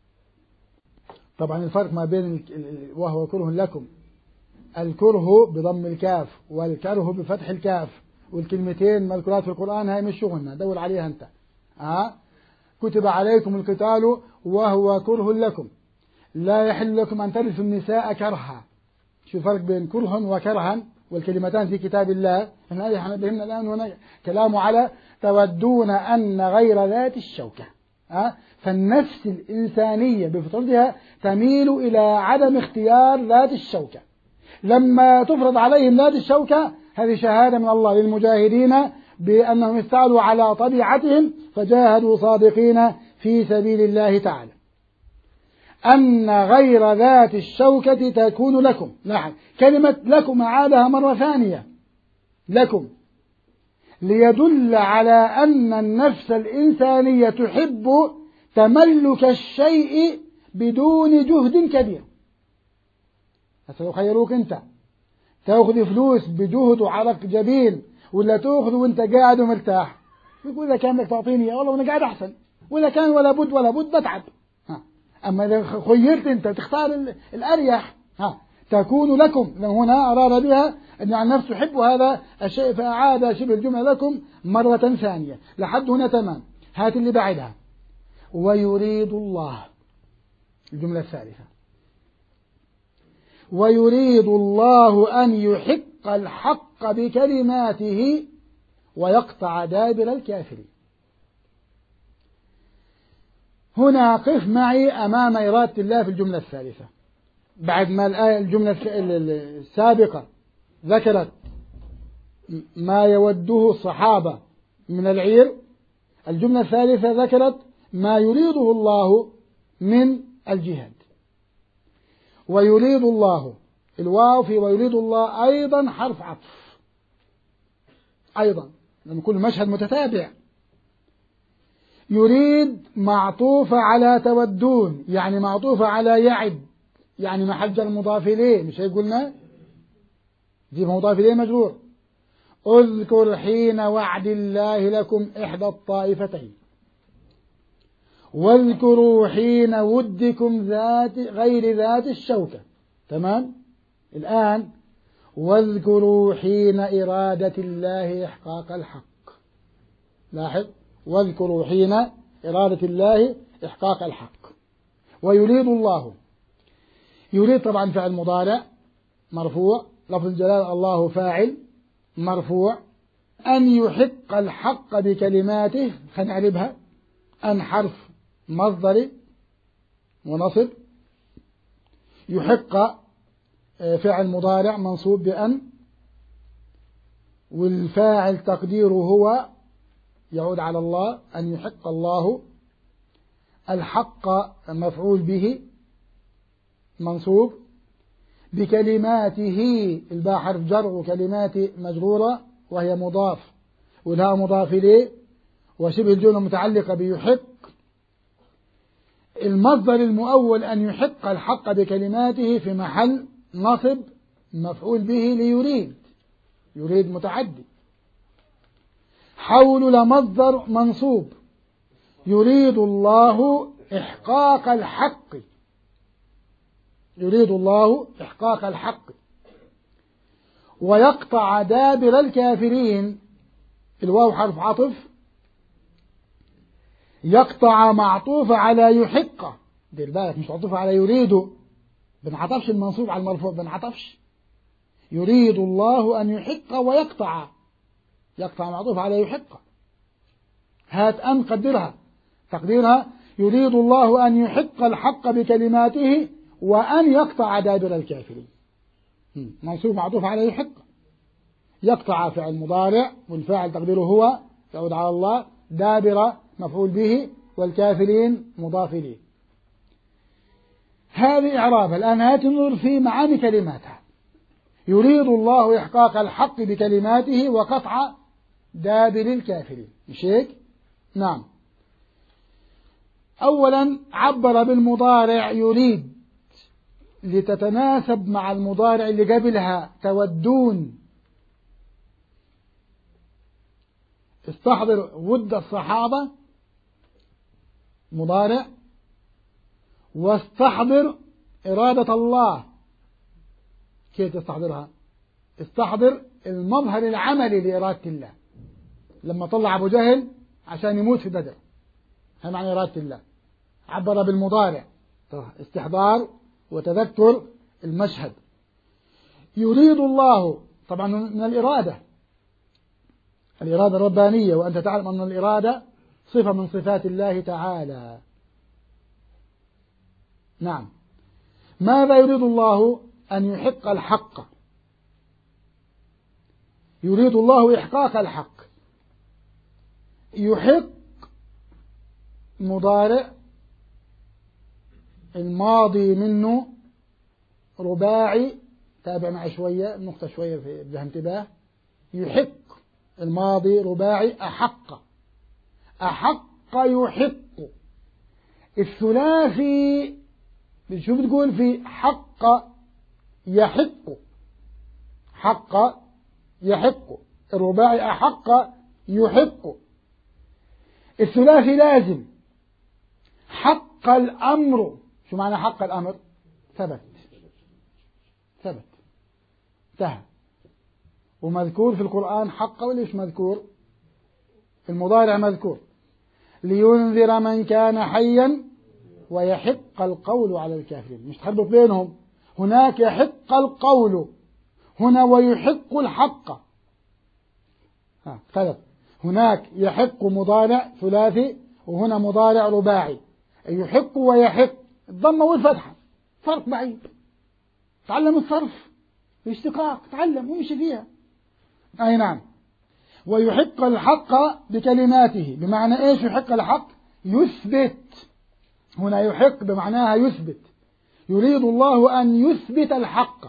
Speaker 2: طبعا الفرق ما بين وهو كره لكم، الكره بضم الكاف والكره بفتح الكاف، والكلمتين مذكورات في القرآن هاي مش شغلنا، دور عليها أنت. آه؟ كتب عليكم القتال وهو كره لكم، لا يحل لكم أن ترثوا النساء كرها. شو الفرق بين كرها وكرها؟ والكلمتان في كتاب الله. احنا بهمنا الآن هنا كلامه على تودون أن غير ذات الشوكة. أه؟ فالنفس الإنسانية بفطرتها تميل إلى عدم اختيار ذات الشوكة. لما تفرض عليهم ذات الشوكة هذه شهادة من الله للمجاهدين بأنهم استعلوا على طبيعتهم فجاهدوا صادقين في سبيل الله تعالى. أن غير ذات الشوكة تكون لكم. لاحظ كلمة لكم عادها مرة ثانية، لكم، ليدل على أن النفس الإنسانية تحب تملك الشيء بدون جهد كبير. هسه لو خيروك أنت تأخذ فلوس بجهد وعرق جبين ولا تأخذ وانت قاعد ومرتاح، يقول إذا كان بدك تعطيني والله وأنا قاعد أحسن، وإذا كان ولا بد ولا بد بتعب. ها. أما إذا خيرت أنت تختار الأريح ها تكون لكم. هنا أراد بها أن عن نفسه يحب هذا الشيء فأعاد شبه الجملة لكم مرة ثانية لحد هنا تمام. هات اللي بعدها ويريد الله، الجملة الثالثة، ويريد الله أن يحق الحق بكلماته ويقطع دابر الكافرين. هنا قف معي أمام إرادة الله في الجملة الثالثة. بعد ما الآية الجملة السابقة ذكرت ما يوده الصحابة من العير، الجملة الثالثة ذكرت ما يريده الله من الجهاد. ويريد الله، الواو في ويريد الله أيضا حرف عطف أيضا لما يكون المشهد متتابع. يريد معطوفة على تودون، يعني معطوفة على يعد، يعني محل جر مضاف إليه، مش هيك قلنا جيب مضاف إليه مجرور. اذكر حين وعد الله لكم إحدى الطائفتين، واذكروا حين ودكم ذات غير ذات الشوكة. تمام. الآن واذكروا حين إرادة الله إحقاق الحق. لاحظ واذكروا حين إرادة الله إحقاق الحق. ويريد الله، يريد طبعا فعل مضارع مرفوع، لفظ الجلالة الله فاعل مرفوع. أن يحق الحق بكلماته خنعربها. أن حرف مصدر ونصب، يحق فعل مضارع منصوب بأن، والفاعل تقديره هو يعود على الله، أن يحق الله. الحق مفعول به منصوب، بكلماته الباء حرف جر وكلمات مجرورة وهي مضاف، والهاء مضاف إليه، وشبه الجملة متعلقة بيحق. المصدر المؤول أن يحق الحق بكلماته في محل نصب مفعول به ليريد، يريد متعدي. حول لمصدر منصوب، يريد الله إحقاق الحق، يريد الله إحقاق الحق. ويقطع دابر الكافرين، الواو حرف عطف، يقطع معطوفة على يحق، دير بالك مش معطوفة على يريد، بنعطفش المنصوب على المرفوع، بنعطفش. يريد الله أن يحق ويقطع، يقطع معطوفة على يحق. هات أن قدرها، تقديرها يريد الله أن يحق الحق بكلماته وأن يقطع دابر الكافرين، منصوب معطوف على يحق. يقطع فعل مضارع والفاعل تقديره هو يعود على الله، دابر مفعول به، والكافرين مضاف إليه. هذه إعرابها. الآن هات ننظر في معاني كلماتها. يريد الله إحقاق الحق بكلماته وقطع دابر الكافرين، مش هيك؟ نعم. أولا عبر بالمضارع يريد لتتناسب مع المضارع اللي قبلها تودون. استحضر ود الصحابة مضارع، واستحضر إرادة الله. كيف تستحضرها؟ استحضر المظهر العملي لإرادة الله لما طلع أبو جهل عشان يموت في بدر، هذا معنى إرادة الله. عبر بالمضارع، استحضار وتذكر المشهد. يريد الله طبعا من الإرادة، الإرادة الربانية، وأنت تعلم أن الإرادة صفة من صفات الله تعالى. نعم. ماذا يريد الله؟ أن يحق الحق، يريد الله إحقاق الحق. يحق مضارع الماضي منه رباعي، تابع معي شوية النقطة شوية في بها انتباه. يحق الماضي رباعي، أحق، أحق يحق. الثلاثي شو بتقول في حق يحق؟ حق يحق. الرباعي أحق يحق. الثلاثي لازم. حق الأمر، شو معنى حق الأمر؟ ثبت ثبت انتهى. ومذكور في القرآن حق ولا مش مذكور؟ المضارع مذكور. لينذر من كان حيا ويحق القول على الكافرين. مش تحرك بينهم. هناك يحق القول، هنا ويحق الحق. ها ثلاث. هناك يحق مضارع ثلاثي، وهنا مضارع رباعي. يحق ويحق الضمة والفتحة فرق بعيد. تعلم الصرف الاشتقاق، تعلم ومشي فيها. أي نعم. ويحق الحق بكلماته، بمعنى إيش يحق الحق؟ يثبت. هنا يحق بمعناها يثبت. يريد الله أن يثبت الحق،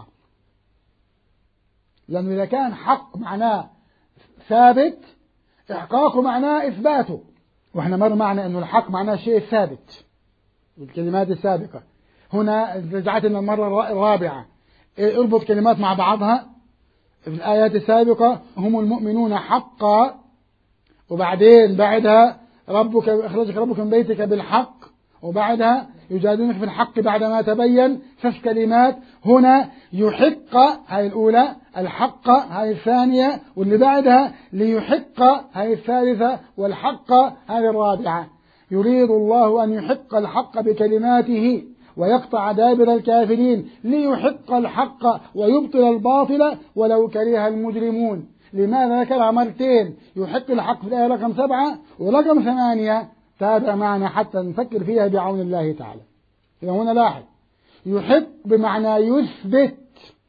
Speaker 2: لأنه إذا كان حق معناه ثابت، إحقاقه معناه إثباته. وإحنا مر معنا أنه الحق معناه شيء ثابت بالكلمات السابقة. هنا رجعت لنا المرة الرابعة. اربط كلمات مع بعضها. في الآيات السابقة هم المؤمنون حقا، وبعدين بعدها ربك أخرجك ربك من بيتك بالحق، وبعدها يجادلونك في الحق بعدما تبين. ثلاث كلمات. هنا يحق هاي الأولى، الحق هاي الثانية، واللي بعدها ليحق هاي الثالثة، والحق هاي الرابعة. يريد الله أن يحق الحق بكلماته ويقطع دابر الكافرين، ليحق الحق ويبطل الباطل ولو كره المجرمون. لماذا ذكرها مرتين؟ يحق الحق في الآية رقم سبعة ورقم ثمانية. تابع معنا حتى نفكر فيها بعون الله تعالى. إذا هنا لاحظ يحق بمعنى يثبت.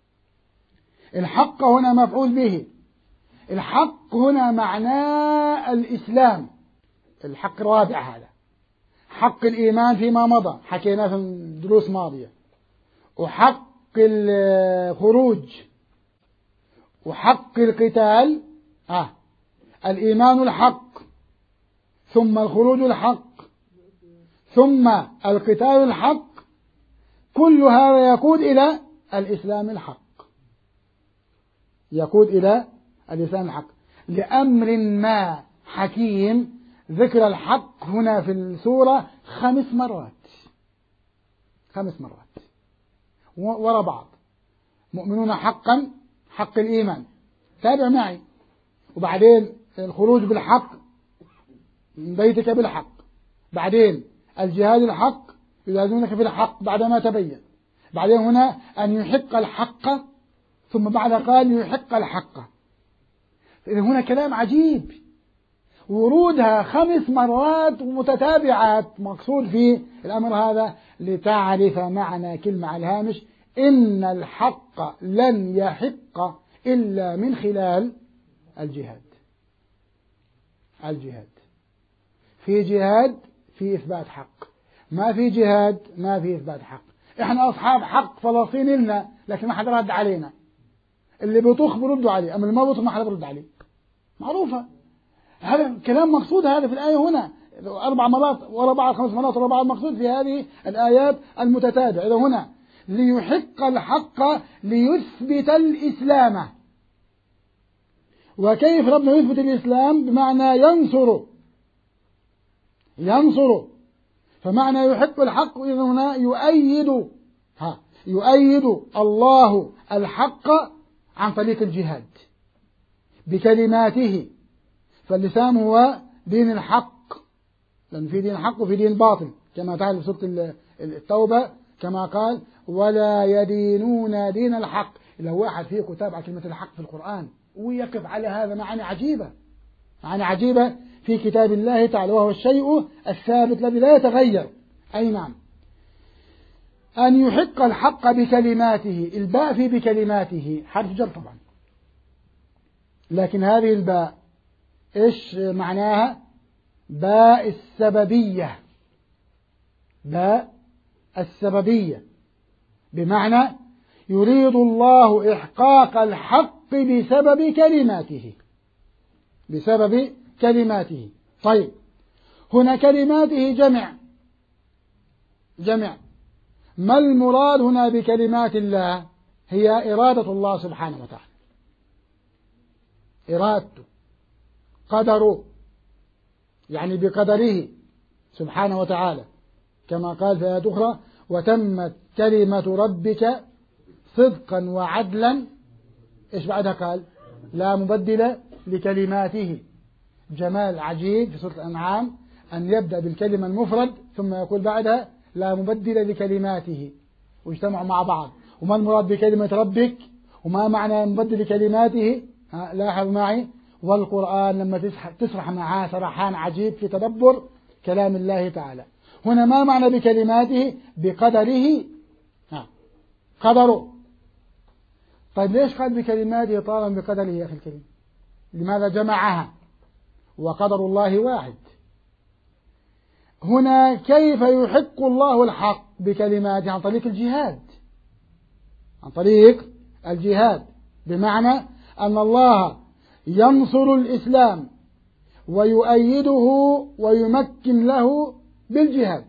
Speaker 2: الحق هنا مفعول به. الحق هنا معناه الإسلام. الحق الرابع هذا. حق الإيمان فيما مضى حكيناه في دروس ماضية، وحق الخروج، وحق القتال. آه. الإيمان الحق، ثم الخروج الحق، ثم القتال الحق. كل هذا يقود إلى الإسلام الحق، يقود إلى الإسلام الحق. لأمر ما حكيم ذكر الحق هنا في السورة خمس مرات، خمس مرات وراء بعض. مؤمنون حقا، حق الإيمان، تابع معي. وبعدين الخروج بالحق من بيتك بالحق، بعدين الجهاد الحق يجاهدونك في الحق بعدما تبين، بعدين هنا أن يحق الحق، ثم بعد قال يحق الحق. إذا هنا كلام عجيب، ورودها خمس مرات متتابعات. مقصود في الأمر هذا لتعرف معنى كلمة على الهامش: إن الحق لن يحق إلا من خلال الجهاد. الجهاد في جهاد في إثبات حق، ما في جهاد ما في إثبات حق. إحنا أصحاب حق، فلسطين لنا، لكن ما حدا رد علينا. اللي بيطخ بردوا عليه، أما اللي ما بيطخ ما حدا برد عليه. معروفة. هذا كلام مقصود هذا في الآية هنا أربع مرات ورا بعض، خمس مرات ورا بعض، مقصود في هذه الآيات المتتابعة. إذا هنا ليحق الحق ليثبت الإسلام. وكيف ربنا يثبت الإسلام؟ بمعنى ينصر، ينصر. فمعنى يحق الحق إذا هنا يؤيد، ها يؤيد الله الحق عن طريق الجهاد بكلماته. فاللسان هو دين الحق، لأن في دين حق وفي دين باطل، كما تعالى في سورة التوبة كما قال: ولا يدينون دين الحق. لو واحد فيكم تابع كلمة الحق في القرآن ويقف على هذا، معاني عجيبة، معاني عجيبة في كتاب الله تعالى، وهو الشيء الثابت الذي لا يتغير. أي نعم. أن يحق الحق بكلماته. الباء في بكلماته حرف جر طبعا، لكن هذه الباء إيش معناها؟ باء السببية، باء السببية، بمعنى يريد الله إحقاق الحق بسبب كلماته، بسبب كلماته. طيب، هنا كلماته جمع، جمع. ما المراد هنا بكلمات الله؟ هي إرادة الله سبحانه وتعالى، إرادته، قدره، يعني بقدره سبحانه وتعالى، كما قال في آيات أخرى: وتمت كلمة ربك صدقا وعدلا. إيش بعدها قال؟ لا مبدل لكلماته. جمال عجيب في سورة الأنعام أن يبدأ بالكلمة المفرد ثم يقول بعدها لا مبدل لكلماته، واجتمعوا مع بعض. وما المراد بكلمة ربك؟ وما معنى مبدل لكلماته؟ لاحظ معي. والقرآن لما تسرح معاه سرحان عجيب في تدبر كلام الله تعالى. هنا ما معنى بكلماته؟ بقدره. قدره. طيب ليش قال بكلماته طالما بقدره يا أخي الكريم؟ لماذا جمعها؟ وقدر الله واحد. هنا كيف يحق الله الحق بكلماته؟ عن طريق الجهاد، عن طريق الجهاد، بمعنى أن الله ينصر الإسلام ويؤيده ويمكن له بالجهاد.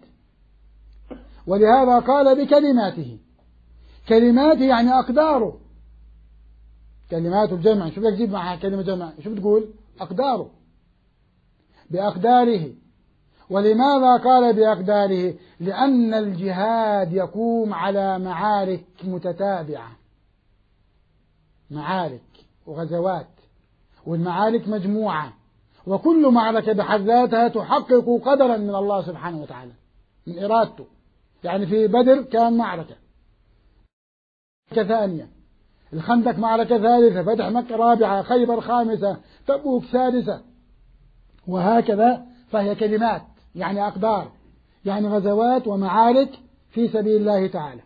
Speaker 2: ولهذا قال بكلماته. كلماته يعني أقداره. كلمات الجمع، شو بدك تجيب معها كلمة جمع؟ شو بتقول؟ أقداره، بأقداره. ولماذا قال بأقداره؟ لأن الجهاد يقوم على معارك متتابعة، معارك وغزوات، والمعارك مجموعة، وكل معركة بحد ذاتها تحقق قدرا من الله سبحانه وتعالى من إرادته. يعني في بدر كان معركة ثانية، الخندق معركة ثالثة، فتح مكة رابعة، خيبر خامسة، تبوك سادسة، وهكذا. فهي كلمات يعني أقدار، يعني غزوات ومعارك في سبيل الله تعالى.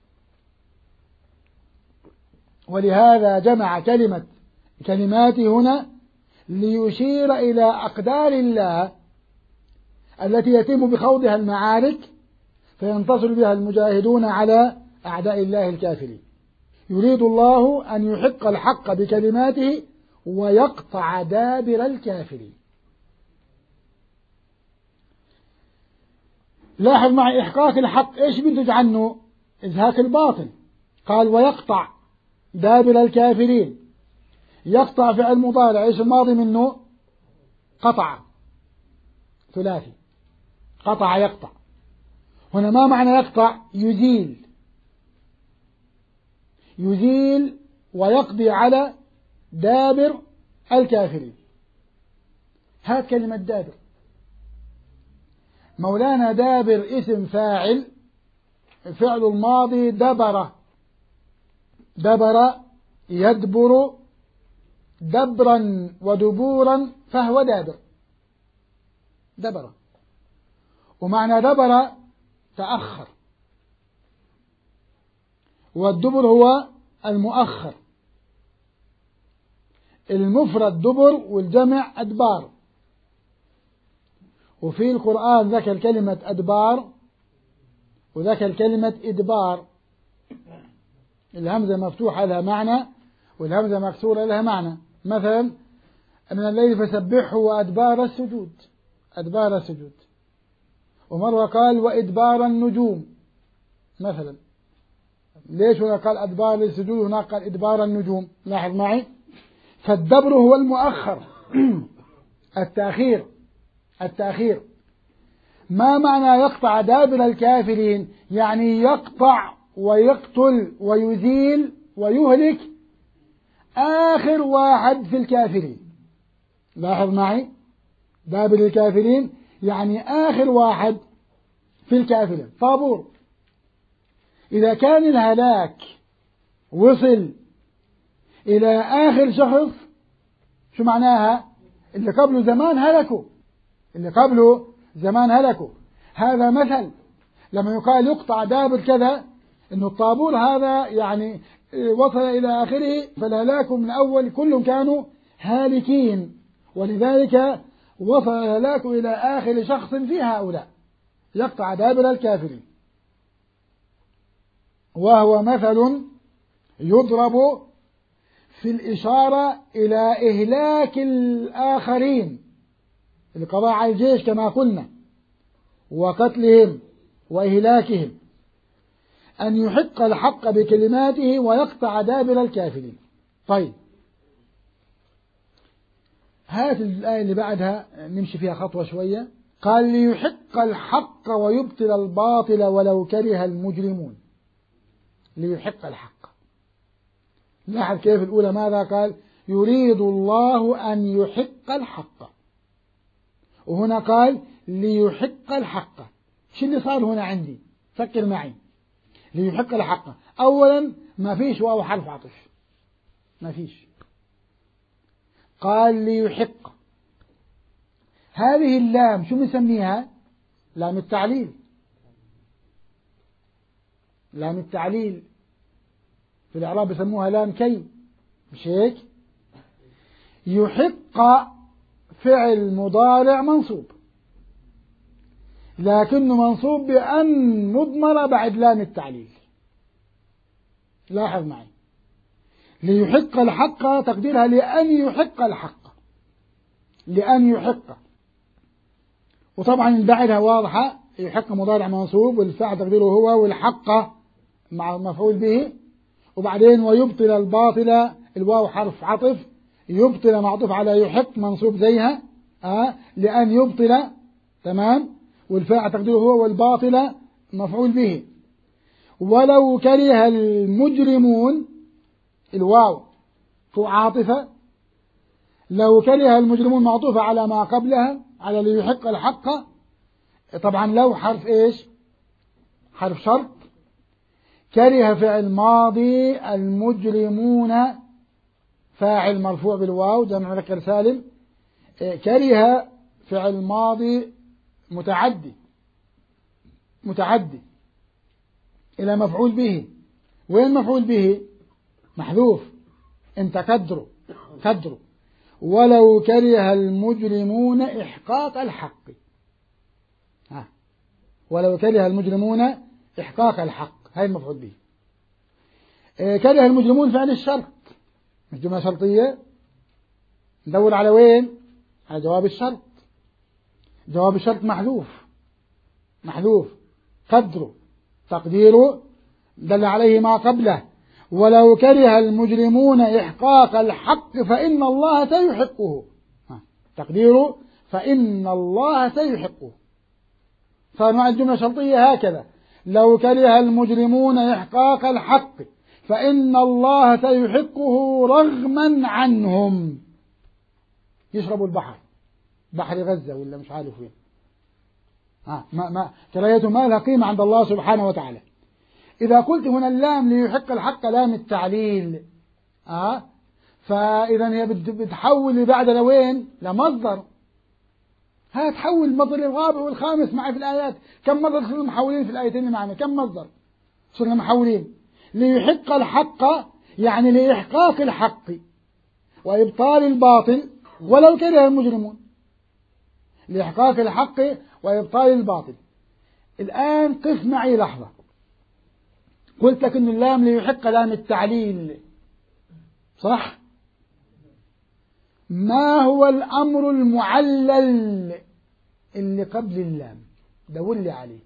Speaker 2: ولهذا جمع كلمة كلمات هنا ليشير إلى أقدار الله التي يتم بخوضها المعارك فينتصر بها المجاهدون على أعداء الله الكافرين. يريد الله أن يحق الحق بكلماته ويقطع دابر الكافرين. لاحظ معي إحقاق الحق إيش بينتج عنه؟ إزهاق الباطل. قال ويقطع دابر الكافرين. يقطع فعل مضارع، إيش الماضي منه؟ قطع، ثلاثي، قطع يقطع. هنا ما معنى يقطع؟ يزيل، يزيل ويقضي على دابر الكافرين. هات كلمة دابر. مولانا دابر اسم فاعل، فعل الماضي دبر، دبر يدبر دبرا ودبورا فهو دابر، دبر. ومعنى دبر تأخر، والدبر هو المؤخر. المفرد دبر والجمع أدبار. وفي القرآن ذكر كلمة أدبار وذكر كلمة إدبار. الهمزة مفتوحة لها معنى والهمزة مكسورة لها معنى. مثلا من الليل فسبحه وأدبار السجود، أدبار السجود. ومرة قال وإدبار النجوم مثلا. ليش هنا قال أدبار السجود وهنا قال إدبار النجوم؟ لاحظ معي. فالدبر هو المؤخر، التأخير، التأخير. ما معنى يقطع دابر الكافرين؟ يعني يقطع ويقتل ويزيل ويهلك آخر واحد في الكافرين. لاحظ معي، دابر الكافرين يعني آخر واحد في الكافرين. طابور. إذا كان الهلاك وصل إلى آخر شخص شو معناها؟ اللي قبله زمان هلكوا، اللي قبله زمان هلكوا. هذا مثل لما يقال يقطع دابر كذا، إنه الطابور هذا يعني وصل إلى آخره، فالهلاك من أول كلهم كانوا هالكين، ولذلك وصل الهلاك إلى آخر شخص في هؤلاء. يقطع دابر الكافرين. وهو مثل يضرب في الإشارة إلى إهلاك الآخرين، القضاء على الجيش كما قلنا، وقتلهم وإهلاكهم. أن يحق الحق بكلماته ويقطع دابر الكافرين. طيب، هات الآية اللي بعدها نمشي فيها خطوة شوية. قال ليحق الحق ويبطل الباطل ولو كره المجرمون. ليحق الحق، لاحظ كيف الأولى ماذا قال؟ يريد الله أن يحق الحق، وهنا قال ليحق الحق. شو اللي صار هنا عندي؟ فكر معي. ليحق الحق، أولا ما فيش واو حرف عطف، ما فيش. قال ليحق، هذه اللام شو بنسميها؟ لام التعليل. لام التعليل في الإعراب بيسموها لام كي، مش هيك؟ يحق فعل مضارع منصوب، لكنه منصوب بأن مضمرة بعد لام التعليل. لاحظ معي، ليحق الحق تقديرها لأن يحق الحق، لأن يحق. وطبعا اللي بعدها واضحة، يحق مضارع منصوب والفاعل تقديره هو، والحق مع مفعول به. وبعدين ويبطل الباطل، الواو حرف عطف، يبطل معطوف على يحق منصوب زيها آه لأن يبطل، تمام، والفاعل تقديره هو، والباطل مفعول به. ولو كره المجرمون، الواو عاطفة، لو كره المجرمون معطوفة على ما قبلها على ليحق الحق. طبعا لو حرف ايش؟ حرف شرط. كره فعل ماضي، المجرمون فاعل مرفوع بالواو جمع مذكر سالم. كره فعل ماضي متعدي، متعدي إلى مفعول به. وين مفعول به؟ محذوف، انت كدره كدره. ولو كره المجرمون إحقاق الحق، ها، ولو كره المجرمون إحقاق الحق، هاي المفعول به. اه كره المجرمون فعل الشرط، مش جملة شرطية. ندور على وين؟ على جواب الشرط. جواب الشرط محذوف، محذوف قدره تقديره دل عليه ما قبله. ولو كره المجرمون إحقاق الحق فإن الله سيحقه، تقديره فإن الله سيحقه. فنوع الجملة الشرطية هكذا: لو كره المجرمون إحقاق الحق فإن الله سيحقه رغما عنهم. يشربوا البحر، بحر غزة ولا مش عارف وين، ها ما ما كراهيته ما لها قيمة عند الله سبحانه وتعالى. إذا قلت هنا اللام ليحق الحق لام التعليل، آه فإذا هي بتحول بعد لوين؟ لمصدر. ها تحول المصدر الرابع والخامس معي في الآيات. كم مصدر صرنا محولين في الآيتين اللي معنا؟ كم مصدر صرنا محولين؟ ليحق الحق يعني لإحقاق الحق وإبطال الباطل ولو كره المجرمون، لإحقاق الحق وإبطال الباطل. الآن قف معي لحظة. قلت لك إن اللام ليحق لام التعليل، صح؟ ما هو الأمر المعلل اللي قبل اللام؟ دور لي عليه.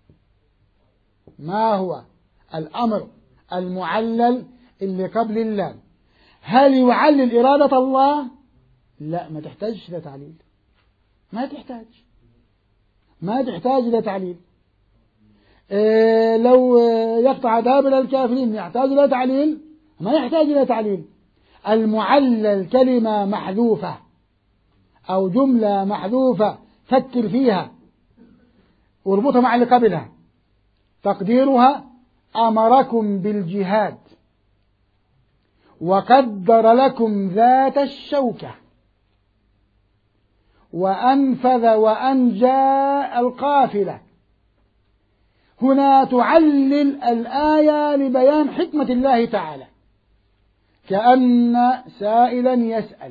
Speaker 2: ما هو الأمر المعلل اللي قبل اللام؟ هل يعلل إرادة الله؟ لا، ما تحتاجش إلى تعليل، ما تحتاج ما تحتاج إلى تعليل. إيه لو يقطع دابر الكافرين يحتاج إلى تعليل؟ ما يحتاج إلى تعليل. المعلل كلمة محذوفة أو جملة محذوفة، فكر فيها واربطها مع اللي قبلها. تقديرها أمركم بالجهاد وقدر لكم ذات الشوكة وأنفذ وأنجى القافلة. هنا تعلل الآية لبيان حكمة الله تعالى، كأن سائلا يسأل: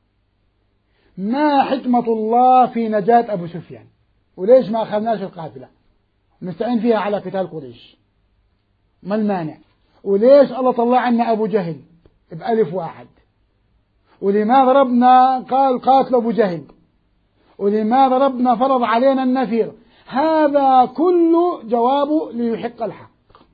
Speaker 2: ما حكمة الله في نجاة أبو سفيان؟ وليش ما أخذناش القافلة نستعين فيها على قتال قريش؟ ما المانع؟ وليش الله طلع عنا أبو جهل بألف واحد؟ ولماذا ربنا قال قاتل أبو جهل؟ ولماذا ربنا فرض علينا النفير؟ هذا كله جوابه ليحق الحق.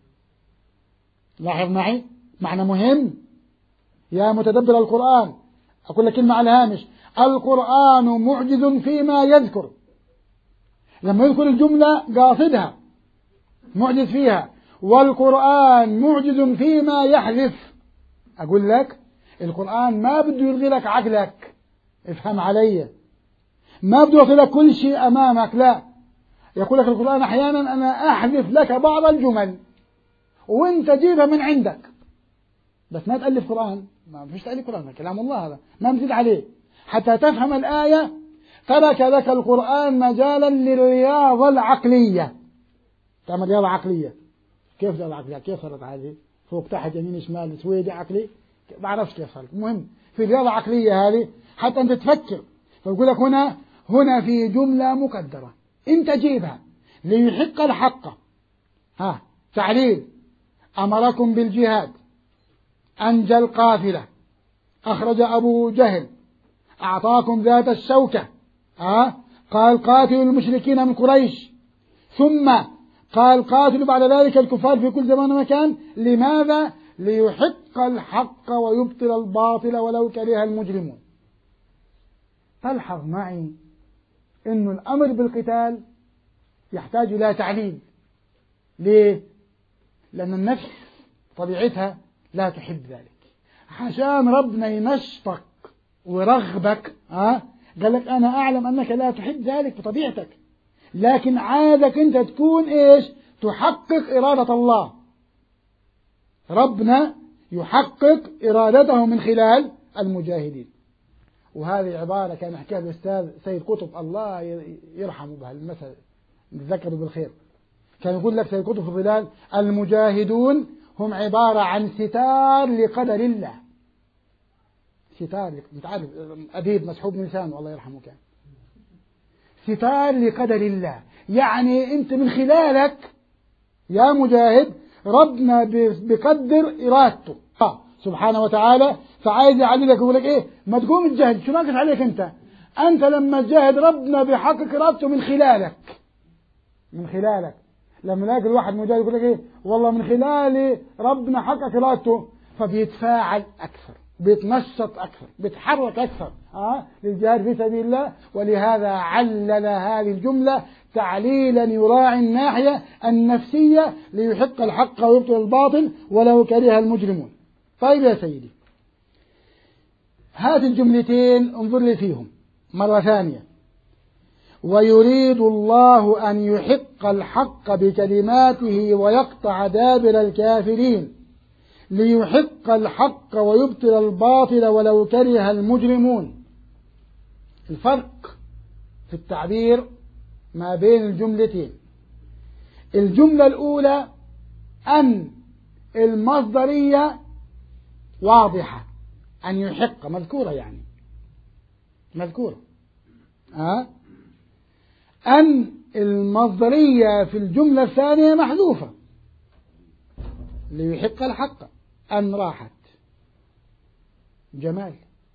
Speaker 2: لاحظ معي معنى مهم يا متدبر القرآن. أقول لك كلمة على الهامش: القرآن معجز فيما يذكر، لما يذكر الجملة قاصدها معجز فيها، والقرآن معجز فيما يحذف. أقول لك القرآن ما بده يلغي لك عقلك، افهم علي، ما بده يعطي لك كل شيء أمامك، لا، يقول لك القرآن أحيانا أنا أحذف لك بعض الجمل وانت جيبها من عندك، بس ما تألف قرآن، ما فيش تأليف قرآن، كلام الله هذا ما نزيد عليه حتى تفهم الآية. ترك لك القرآن مجالا للرياضة العقلية، تعمل رياضة عقلية. كيف رياضة عقلية؟ كيف صارت هذه؟ فوق تحت يمين شمال سويدي عقلي، ما بعرفش كيف صارت. المهم في رياضة عقلية هذه حتى أنت تفكر. فيقول لك هنا هنا في جملة مقدرة أنت جيبها ليحق الحق. ها تعليل: أمركم بالجهاد، أنجى القافلة، أخرج أبو جهل، أعطاكم ذات الشوكة، ها قال قاتلوا المشركين من قريش، ثم قال قاتلوا بعد ذلك الكفار في كل زمان ومكان. لماذا؟ ليحق الحق ويبطل الباطل ولو كره المجرمون. تلحظ معي إنه الأمر بالقتال يحتاج إلى تعليل. ليه؟ لأن النفس طبيعتها لا تحب ذلك، عشان ربنا ينشطك ويرغبك. ها قال لك أنا أعلم أنك لا تحب ذلك بطبيعتك، لكن عادك أنت تكون إيش؟ تحقق إرادة الله. ربنا يحقق إرادته من خلال المجاهدين. وهذه عبارة كان يحكيها الأستاذ سيد قطب، الله يرحمه بهالمثل، نتذكره بالخير. كان يقول لك سيد قطب في الظلال: المجاهدون هم عبارة عن ستار لقدر الله. ستار، انت عارف أديب مسحوب من لسانه الله يرحمه، كان ستار لقدر الله، يعني أنت من خلالك يا مجاهد ربنا بقدر إرادته سبحانه وتعالى. فعايز يعلمك يقول لك إيه؟ ما تقوم تجاهد، شو ناقص عليك أنت؟ أنت لما تجاهد ربنا بيحقق إرادته من خلالك، من خلالك. لما نلاقي الواحد مجاهد يقول لك إيه؟ والله من خلال ربنا حقق إرادته، فبيتفاعل أكثر، بيتنشط أكثر، بيتحرك أكثر آه للجهاد في سبيل الله. ولهذا علل هذه الجملة تعليلا يراعي الناحية النفسية ليحق الحق ويبطل الباطل ولو كره المجرمون. طيب يا سيدي، هات الجملتين انظر لي فيهم مرة ثانية. ويريد الله أن يحق الحق بكلماته ويقطع دابر الكافرين ليحق الحق ويبطل الباطل ولو كره المجرمون. الفرق في التعبير ما بين الجملتين: الجملة الأولى أن المصدرية واضحة، أن يحق مذكورة، يعني مذكورة. أه؟ أن المصدرية في الجملة الثانية محذوفة، ليحق الحق، أن راحت. جمال.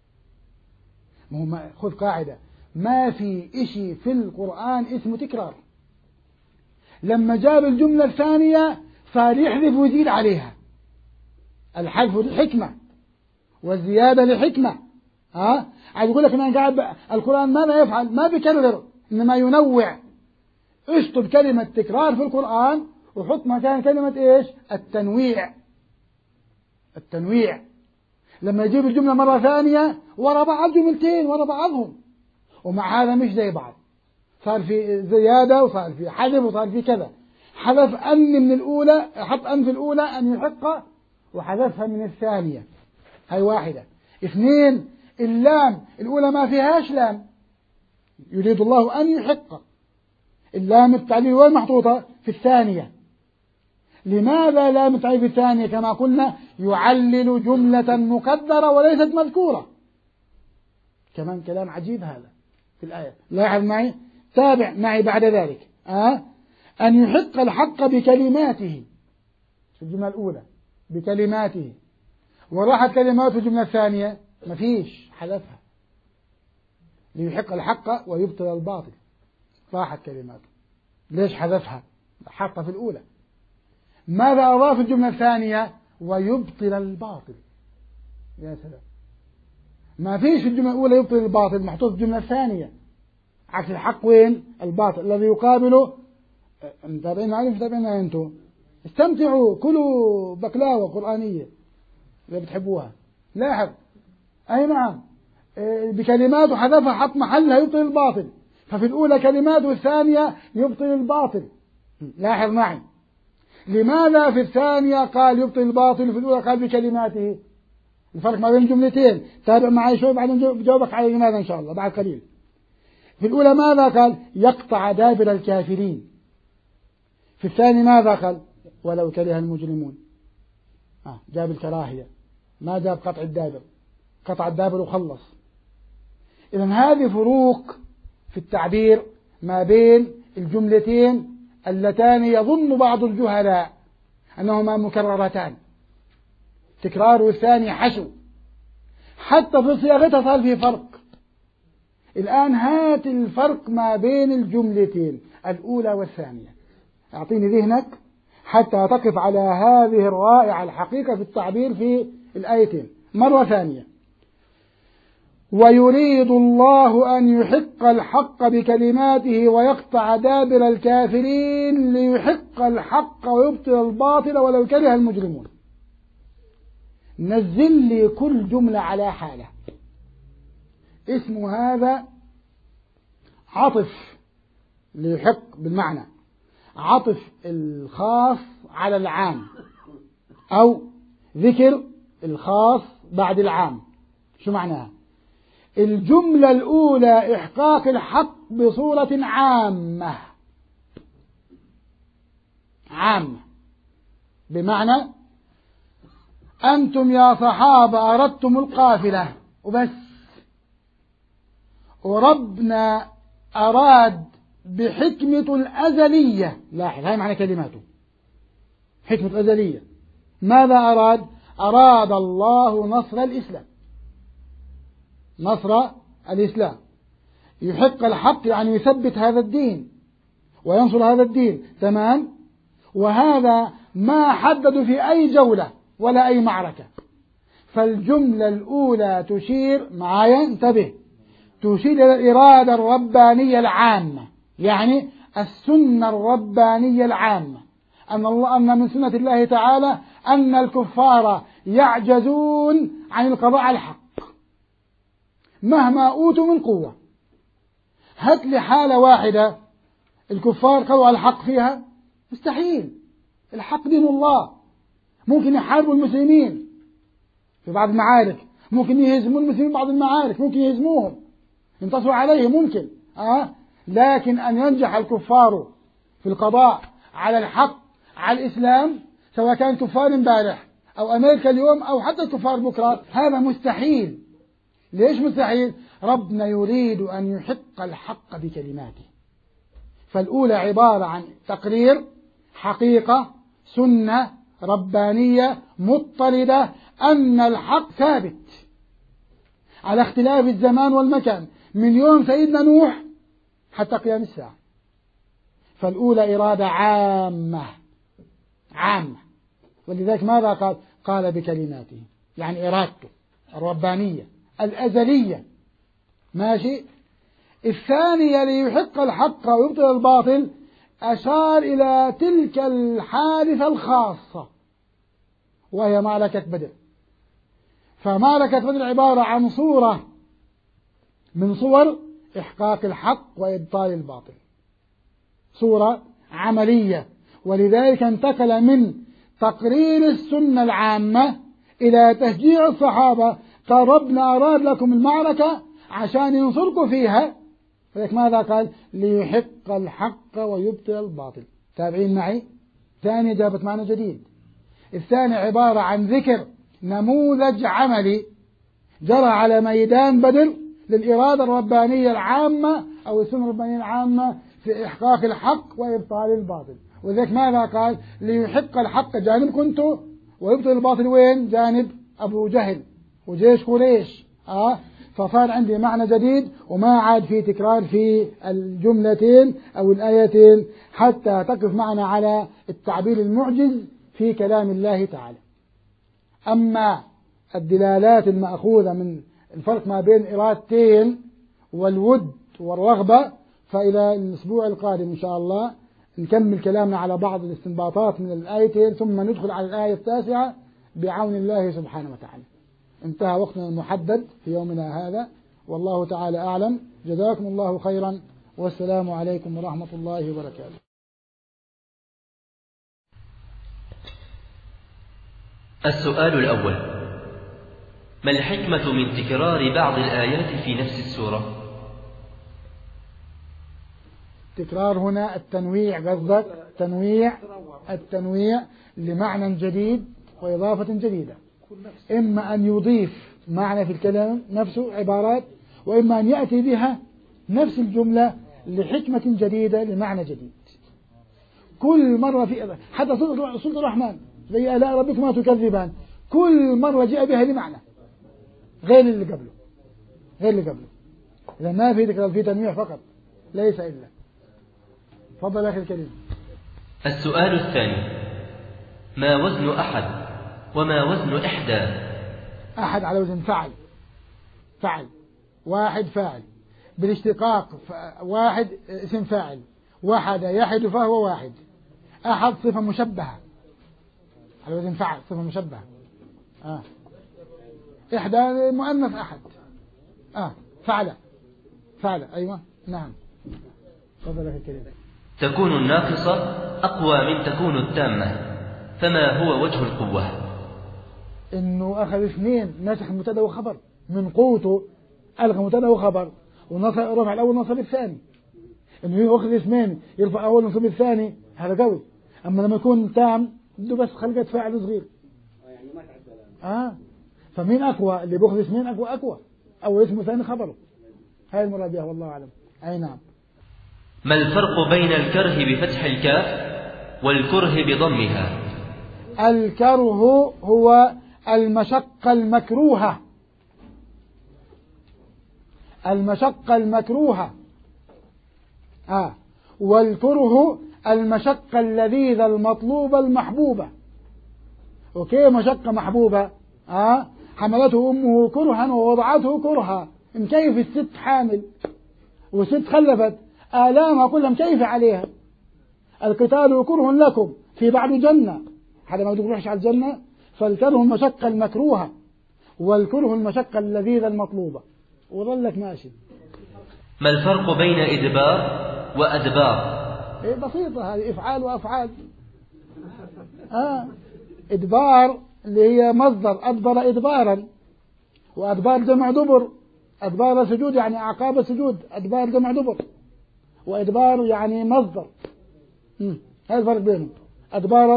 Speaker 2: ما خذ قاعدة: ما في إشي في القرآن اسمه تكرار. لما جاب الجملة الثانية صار يحذف ويزيد عليها. الحذف لحكمة والزيادة لحكمة. ها عايز يقول لك أنا قاعد القرآن ماذا يفعل؟ ما بيكرر، إنما ينوع. اشطب كلمة تكرار في القرآن وحط مكان كلمة إيش؟ التنويع. التنويع لما يجيب الجملة مرة ثانية ورا بعض، جملتين ورا بعضهم، ومع هذا مش زي بعض، صار في زيادة وصار في حذف وصار في كذا. حذف أن من الأولى، حط أن في الأولى أن يحق، وحذفها من الثانية. هاي واحدة. اثنين، اللام الأولى ما فيهاش لام، يريد الله أن يحق. اللام التعليل وين محطوطة؟ في الثانية. لماذا لام التعليل في الثانية؟ كما قلنا يعلل جملة مقدرة وليست مذكورة. كمان كلام عجيب هذا في الآية. لاحظ معي، تابع معي بعد ذلك. أه؟ أن يحق الحق بكلماته في الجملة الأولى، بكلماته، وراحت كلماته في الجملة الثانية ما فيش، حذفها. ليحق الحق ويبطل الباطل، راحت كلماته. ليش حذفها؟ حطها في الأولى. ماذا أضاف الجملة الثانية؟ ويبطل الباطل. يا سلام، ما فيش في الجملة الأولى يبطل الباطل، محطوط في الجملة الثانية. عكس الحق وين؟ الباطل الذي يقابله. متابعين معي متابعين أنتم؟ استمتعوا، كلوا بقلاوة قرآنية إذا بتحبوها. لاحظ، أي نعم، بكلمات وحذفها حط محلها يبطل الباطل، ففي الأولى كلمات والثانية يبطل الباطل. لاحظ معي، لماذا في الثانية قال يبطل الباطل وفي الأولى قال بكلماته؟ الفرق ما بين الجملتين. تابع معي شوي بعدين بجاوبك على لماذا إن شاء الله بعد قليل. في الأولى ماذا قال؟ يقطع دابر الكافرين. في الثاني ماذا قال؟ ولو كره المجرمون. آه جاب الكراهية، ما جاب قطع الدابر. قطع الدابر وخلص. إذن هذه فروق في التعبير ما بين الجملتين اللتان يظن بعض الجهلاء أنهما مكررتان، تكرار والثاني حشو، حتى في صياغتها صار في فرق. الآن هات الفرق ما بين الجملتين الأولى والثانية، أعطيني ذهنك حتى تقف على هذه الرائعة الحقيقة في التعبير في الآيتين مرة ثانية. ويريد الله أن يحق الحق بكلماته ويقطع دابر الكافرين ليحق الحق ويبطل الباطل ولو كره المجرمون. نزل لي كل جملة على حالة. اسم هذا عطف ليحق بالمعنى، عطف الخاص على العام، أو ذكر الخاص بعد العام. شو معناها؟ الجملة الأولى إحقاق الحق بصورة عامة، عامة بمعنى أنتم يا صحابة أردتم القافلة وبس، وربنا أراد بحكمة الأزلية. لاحظ، هاي معنى كلماته، حكمة الأزلية. ماذا أراد؟ أراد الله نصر الإسلام، نصر الإسلام. يحق الحق يعني يثبت هذا الدين وينصر هذا الدين، تمام. وهذا ما حدد في أي جولة ولا أي معركة. فالجملة الأولى تشير معايا، انتبه، تشير إلى الإرادة الربانية العامة، يعني السنة الربانية العامة، أن الله أن من سنة الله تعالى أن الكفار يعجزون عن القضاء على الحق مهما أوتوا من قوة. هات لي حالة واحدة الكفار قضوا على الحق فيها، مستحيل. الحق دين الله. ممكن يحاربوا المسلمين في بعض المعارك، ممكن يهزموا المسلمين في بعض المعارك، ممكن يهزموهم ينتصروا عليهم، ممكن آه. لكن أن ينجح الكفار في القضاء على الحق على الإسلام، سواء كان كفار امبارح أو أمريكا اليوم أو حتى الكفار بكرة، هذا مستحيل. ليش مستحيل؟ ربنا يريد أن يحق الحق بكلماته. فالأولى عبارة عن تقرير حقيقة، سنة ربانية مضطردة أن الحق ثابت على اختلاف الزمان والمكان من يوم سيدنا نوح حتى قيام الساعة. فالأولى إرادة عامة عامة، ولذلك ماذا قال؟ قال بكلماته، يعني إرادته الربانية الأزلية، ماشي. الثانية ليحق الحق ويبطل الباطل، أشار إلى تلك الحادثة الخاصة وهي معركة بدر. فمعركة بدر عبارة عن صورة من صور إحقاق الحق وإبطال الباطل، صورة عملية. ولذلك انتقل من تقرير السنة العامة إلى تشجيع الصحابة. قال ربنا أراد لكم المعركة عشان ينصركم فيها، فلذلك ماذا قال؟ ليحق الحق ويبطل الباطل. تابعين معي؟ ثاني جابت معنى جديد. الثاني عبارة عن ذكر نموذج عملي جرى على ميدان بدر للإرادة الربانية العامة أو السنة الربانية العامة في إحقاق الحق وإبطال الباطل. وذلك ماذا قال؟ ليحق الحق جانب كنتو ويبطل الباطل وين؟ جانب أبو جهل وجيش قريش. آه فصار عندي معنى جديد وما عاد في تكرار في الجملتين أو الآيتين، حتى تقف معنا على التعبير المعجز في كلام الله تعالى. أما الدلالات المأخوذة من الفرق ما بين إرادتين والود والرغبة. فإلى الأسبوع القادم إن شاء الله نكمل كلامنا على بعض الاستنباطات من الآيتين، ثم ندخل على الآية التاسعة بعون الله سبحانه وتعالى. انتهى وقتنا المحدد في يومنا هذا، والله تعالى أعلم. جزاكم الله خيرا، والسلام عليكم ورحمة الله وبركاته.
Speaker 1: السؤال الأول: ما الحكمة من تكرار بعض الآيات في نفس السورة؟
Speaker 2: تكرار هنا التنويع، قصدك تنويع التنويع لمعنى جديد وإضافة جديدة، إما أن يضيف معنى في الكلام نفسه عبارات، وإما أن يأتي بها نفس الجملة لحكمة جديدة لمعنى جديد. كل مرة في حتى سورة الرحمن زي آلاء ربكما تكذبان، كل مرة جاء بها لمعنى غير اللي قبله غير اللي قبله إذا ما في تكرار، في تنويع فقط ليس إلا. تفضل أخي الكريم.
Speaker 1: السؤال الثاني: ما وزن أحد وما وزن إحدى؟
Speaker 2: أحد على وزن فعل، فعل واحد فاعل بالاشتقاق، واحد اسم فاعل، واحد يحد فهو واحد. أحد صفة مشبهة على وزن فعل، صفة مشبهة. آه. إحدى مؤنث أحد. آه. فعل فعل أيوة نعم. تفضل أخي الكريم.
Speaker 1: تكون الناقصة أقوى من تكون التامة، فما هو وجه القوة؟
Speaker 2: إنه أخذ اثنين، نسخ مبتدا وخبر، من قوته ألغى مبتدا وخبر ونصب رفع الأول نصب الثاني. إنه يأخذ اثنين يرفع أول نصب الثاني، هذا قوي. أما لما يكون تام بده بس خلقة فاعل صغير. آه. فمين أقوى؟ اللي بأخذ اثنين أقوى أقوى، أول اسمه ثاني خبره. هاي المراد بها والله أعلم. أي نعم.
Speaker 1: ما الفرق بين الكره بفتح الكاف والكره بضمها؟
Speaker 2: الكره هو المشقة المكروهة، المشقة المكروهة. آه. والكره المشقة اللذيذة المطلوبة المحبوبة. أوكي، مشقة محبوبة. آه. حملته أمه كرها ووضعته كرها، مكيف الست حامل وست خلفت، آلامها كلها مكيفة عليها. القتال كره لكم في بعد جنة، حدا ما تروحش على الجنة. فالكره المشقة المكروهة، والكره المشقة اللذيذة المطلوبة، وظلك ماشي.
Speaker 1: ما الفرق بين إدبار وأدبار؟
Speaker 2: إيه بسيطة، هذه إفعال وأفعال. آه. إدبار اللي هي مصدر أدبر إدبارا، وأدبار جمع دبر. أدبار سجود يعني أعقاب سجود، أدبار جمع دبر، وإدبار يعني مصدر. هذا الفرق بينهم. أدبار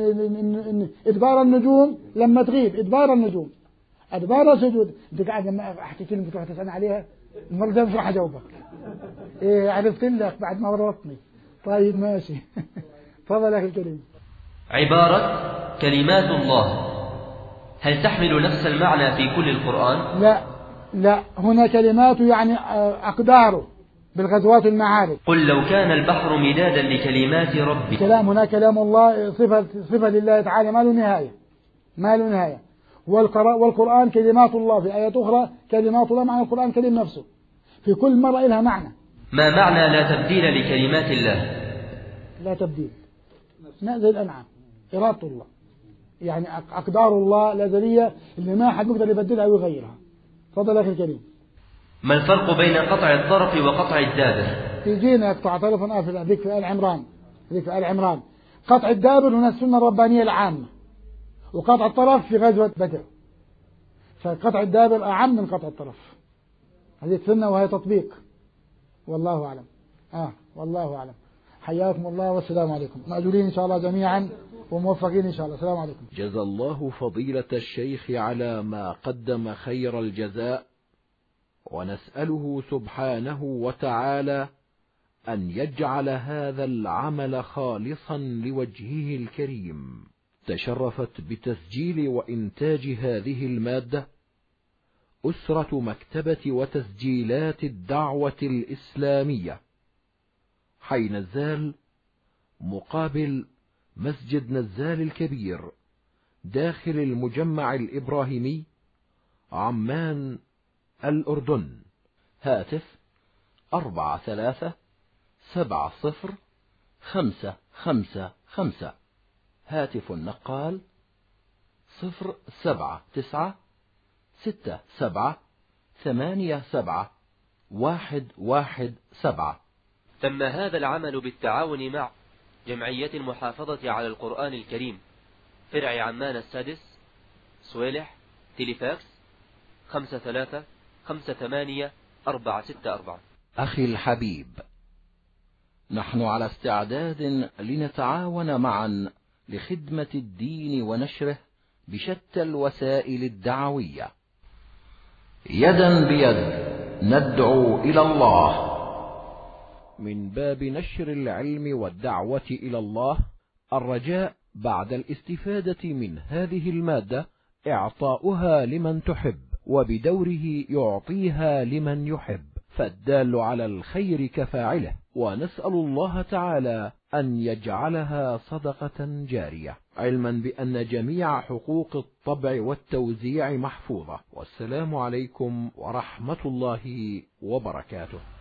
Speaker 2: إدبار النجوم لما تغيب، إدبار النجوم. أدبار سجود، أنت قاعد لما أحكي كلمة تروح تسألني عليها المرة دي مش راح أجاوبك. إيه عرفت لك بعد ما ورطني. طيب ماشي. تفضل أخي الكريم.
Speaker 1: عبارة كلمات الله هل تحمل نفس المعنى في كل القرآن؟
Speaker 2: لا لا، هنا كلماته يعني أقداره بالغزوات المعارك.
Speaker 1: قل لو كان البحر مدادا لكلمات ربي.
Speaker 2: كلام هنا كلام الله، صفة صفة لله تعالى ما له نهاية، ما له نهاية. والقرآن كلمات الله، في آيات أخرى كلمات الله معنى القرآن كلم نفسه، في كل مرة لها معنى.
Speaker 1: ما معنى لا تبديل لكلمات الله؟
Speaker 2: لا تبديل زي الأنعام، إرادة الله يعني أقدار الله الأزلية اللي ما حد يقدر يبدلها ويغيرها. تفضل أخي الكريم.
Speaker 1: ما الفرق بين قطع الطرف وقطع الدابر؟
Speaker 2: تيجينا يقطع طرفا في ذيك في آل عمران، ذيك في آل عمران. قطع الدابر هنا السنة الربانية العامة، وقطع الطرف في غزوة بدر. فقطع الدابر أعم من قطع الطرف، هذه سنة وهي تطبيق. والله أعلم. آه والله أعلم. حياكم الله والسلام عليكم، مأجورين إن شاء الله جميعا وموفقين إن شاء الله. السلام عليكم.
Speaker 3: جزى الله فضيلة الشيخ على ما قدم خير الجزاء، ونسأله سبحانه وتعالى أن يجعل هذا العمل خالصا لوجهه الكريم. تشرفت بتسجيل وإنتاج هذه المادة أسرة مكتبة وتسجيلات الدعوة الإسلامية، حي نزال مقابل مسجد نزال الكبير، داخل المجمع الإبراهيمي، عمان، الأردن. هاتف أربعة ثلاثة سبعة صفر خمسة خمسة خمسة. هاتف النقال صفر سبعة تسعة ستة سبعة ثمانية سبعة واحد واحد سبعة.
Speaker 1: تم هذا العمل بالتعاون مع جمعية المحافظة على القرآن الكريم، فرع عمان السادس، سويلح، تليفاكس خمسة ثلاثة خمسة ثمانية أربعة ستة أربعة.
Speaker 3: أخي الحبيب، نحن على استعداد لنتعاون معا لخدمة الدين ونشره بشتى الوسائل الدعوية. يدا بيد ندعو إلى الله. من باب نشر العلم والدعوة إلى الله، الرجاء بعد الاستفادة من هذه المادة إعطاؤها لمن تحب، وبدوره يعطيها لمن يحب، فالدال على الخير كفاعله. ونسأل الله تعالى أن يجعلها صدقة جارية، علما بأن جميع حقوق الطبع والتوزيع محفوظة. والسلام عليكم ورحمة الله وبركاته.